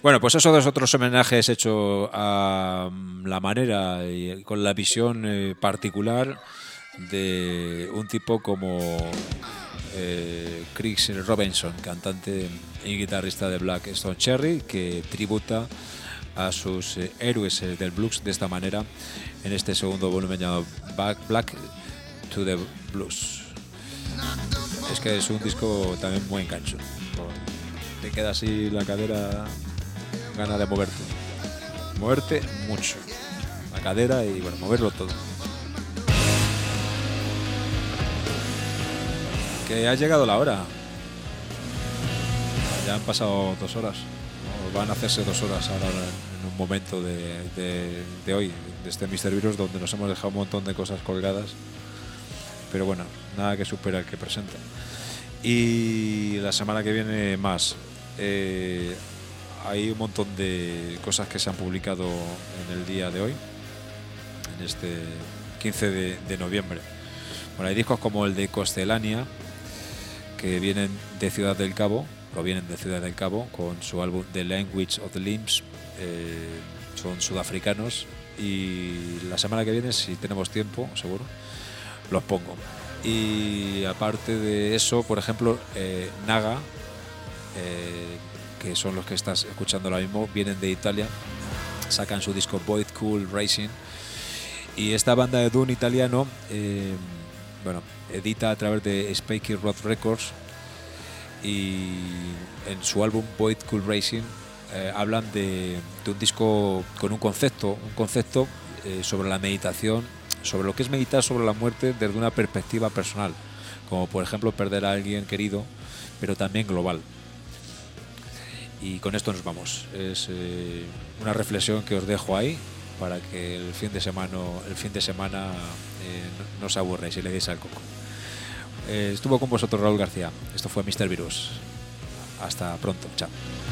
Bueno, pues esos dos otros homenajes hechos a la manera y con la visión particular de un tipo como Chris Robinson, cantante y guitarrista de Black Stone Cherry, que tributa a sus héroes del blues de esta manera en este segundo volumen llamado Black to the Blues. Es que es un disco también muy engancho. Te queda así la cadera, ganas de moverte mucho la cadera y bueno, moverlo todo. Que ha llegado la hora. Ya han pasado 2 horas. ¿No? Van a hacerse 2 horas ahora en un momento de hoy, de este Mr. Virus, donde nos hemos dejado un montón de cosas colgadas. Pero bueno, nada que supera el que presenta. Y la semana que viene más. Hay un montón de cosas que se han publicado en el día de hoy, en este 15 de noviembre. Bueno, hay discos como el de Costelania, que vienen de Ciudad del Cabo, provienen de Ciudad del Cabo, con su álbum The Language of the Limbs. Son sudafricanos y la semana que viene, si tenemos tiempo, seguro, los pongo. Y aparte de eso, por ejemplo, Naga, que son los que estás escuchando ahora mismo, vienen de Italia, sacan su disco Void Cool Racing, y esta banda de Doom italiano edita a través de Spikey Road Records, y en su álbum Void Cool Racing hablan de un disco con un concepto sobre la meditación, sobre lo que es meditar sobre la muerte desde una perspectiva personal, como por ejemplo perder a alguien querido, pero también global. Y con esto nos vamos. Es una reflexión que os dejo ahí para que el fin de semana no os aburráis y le deis al coco. Estuvo con vosotros Raúl García. Esto fue Mr. Virus. Hasta pronto. Chao.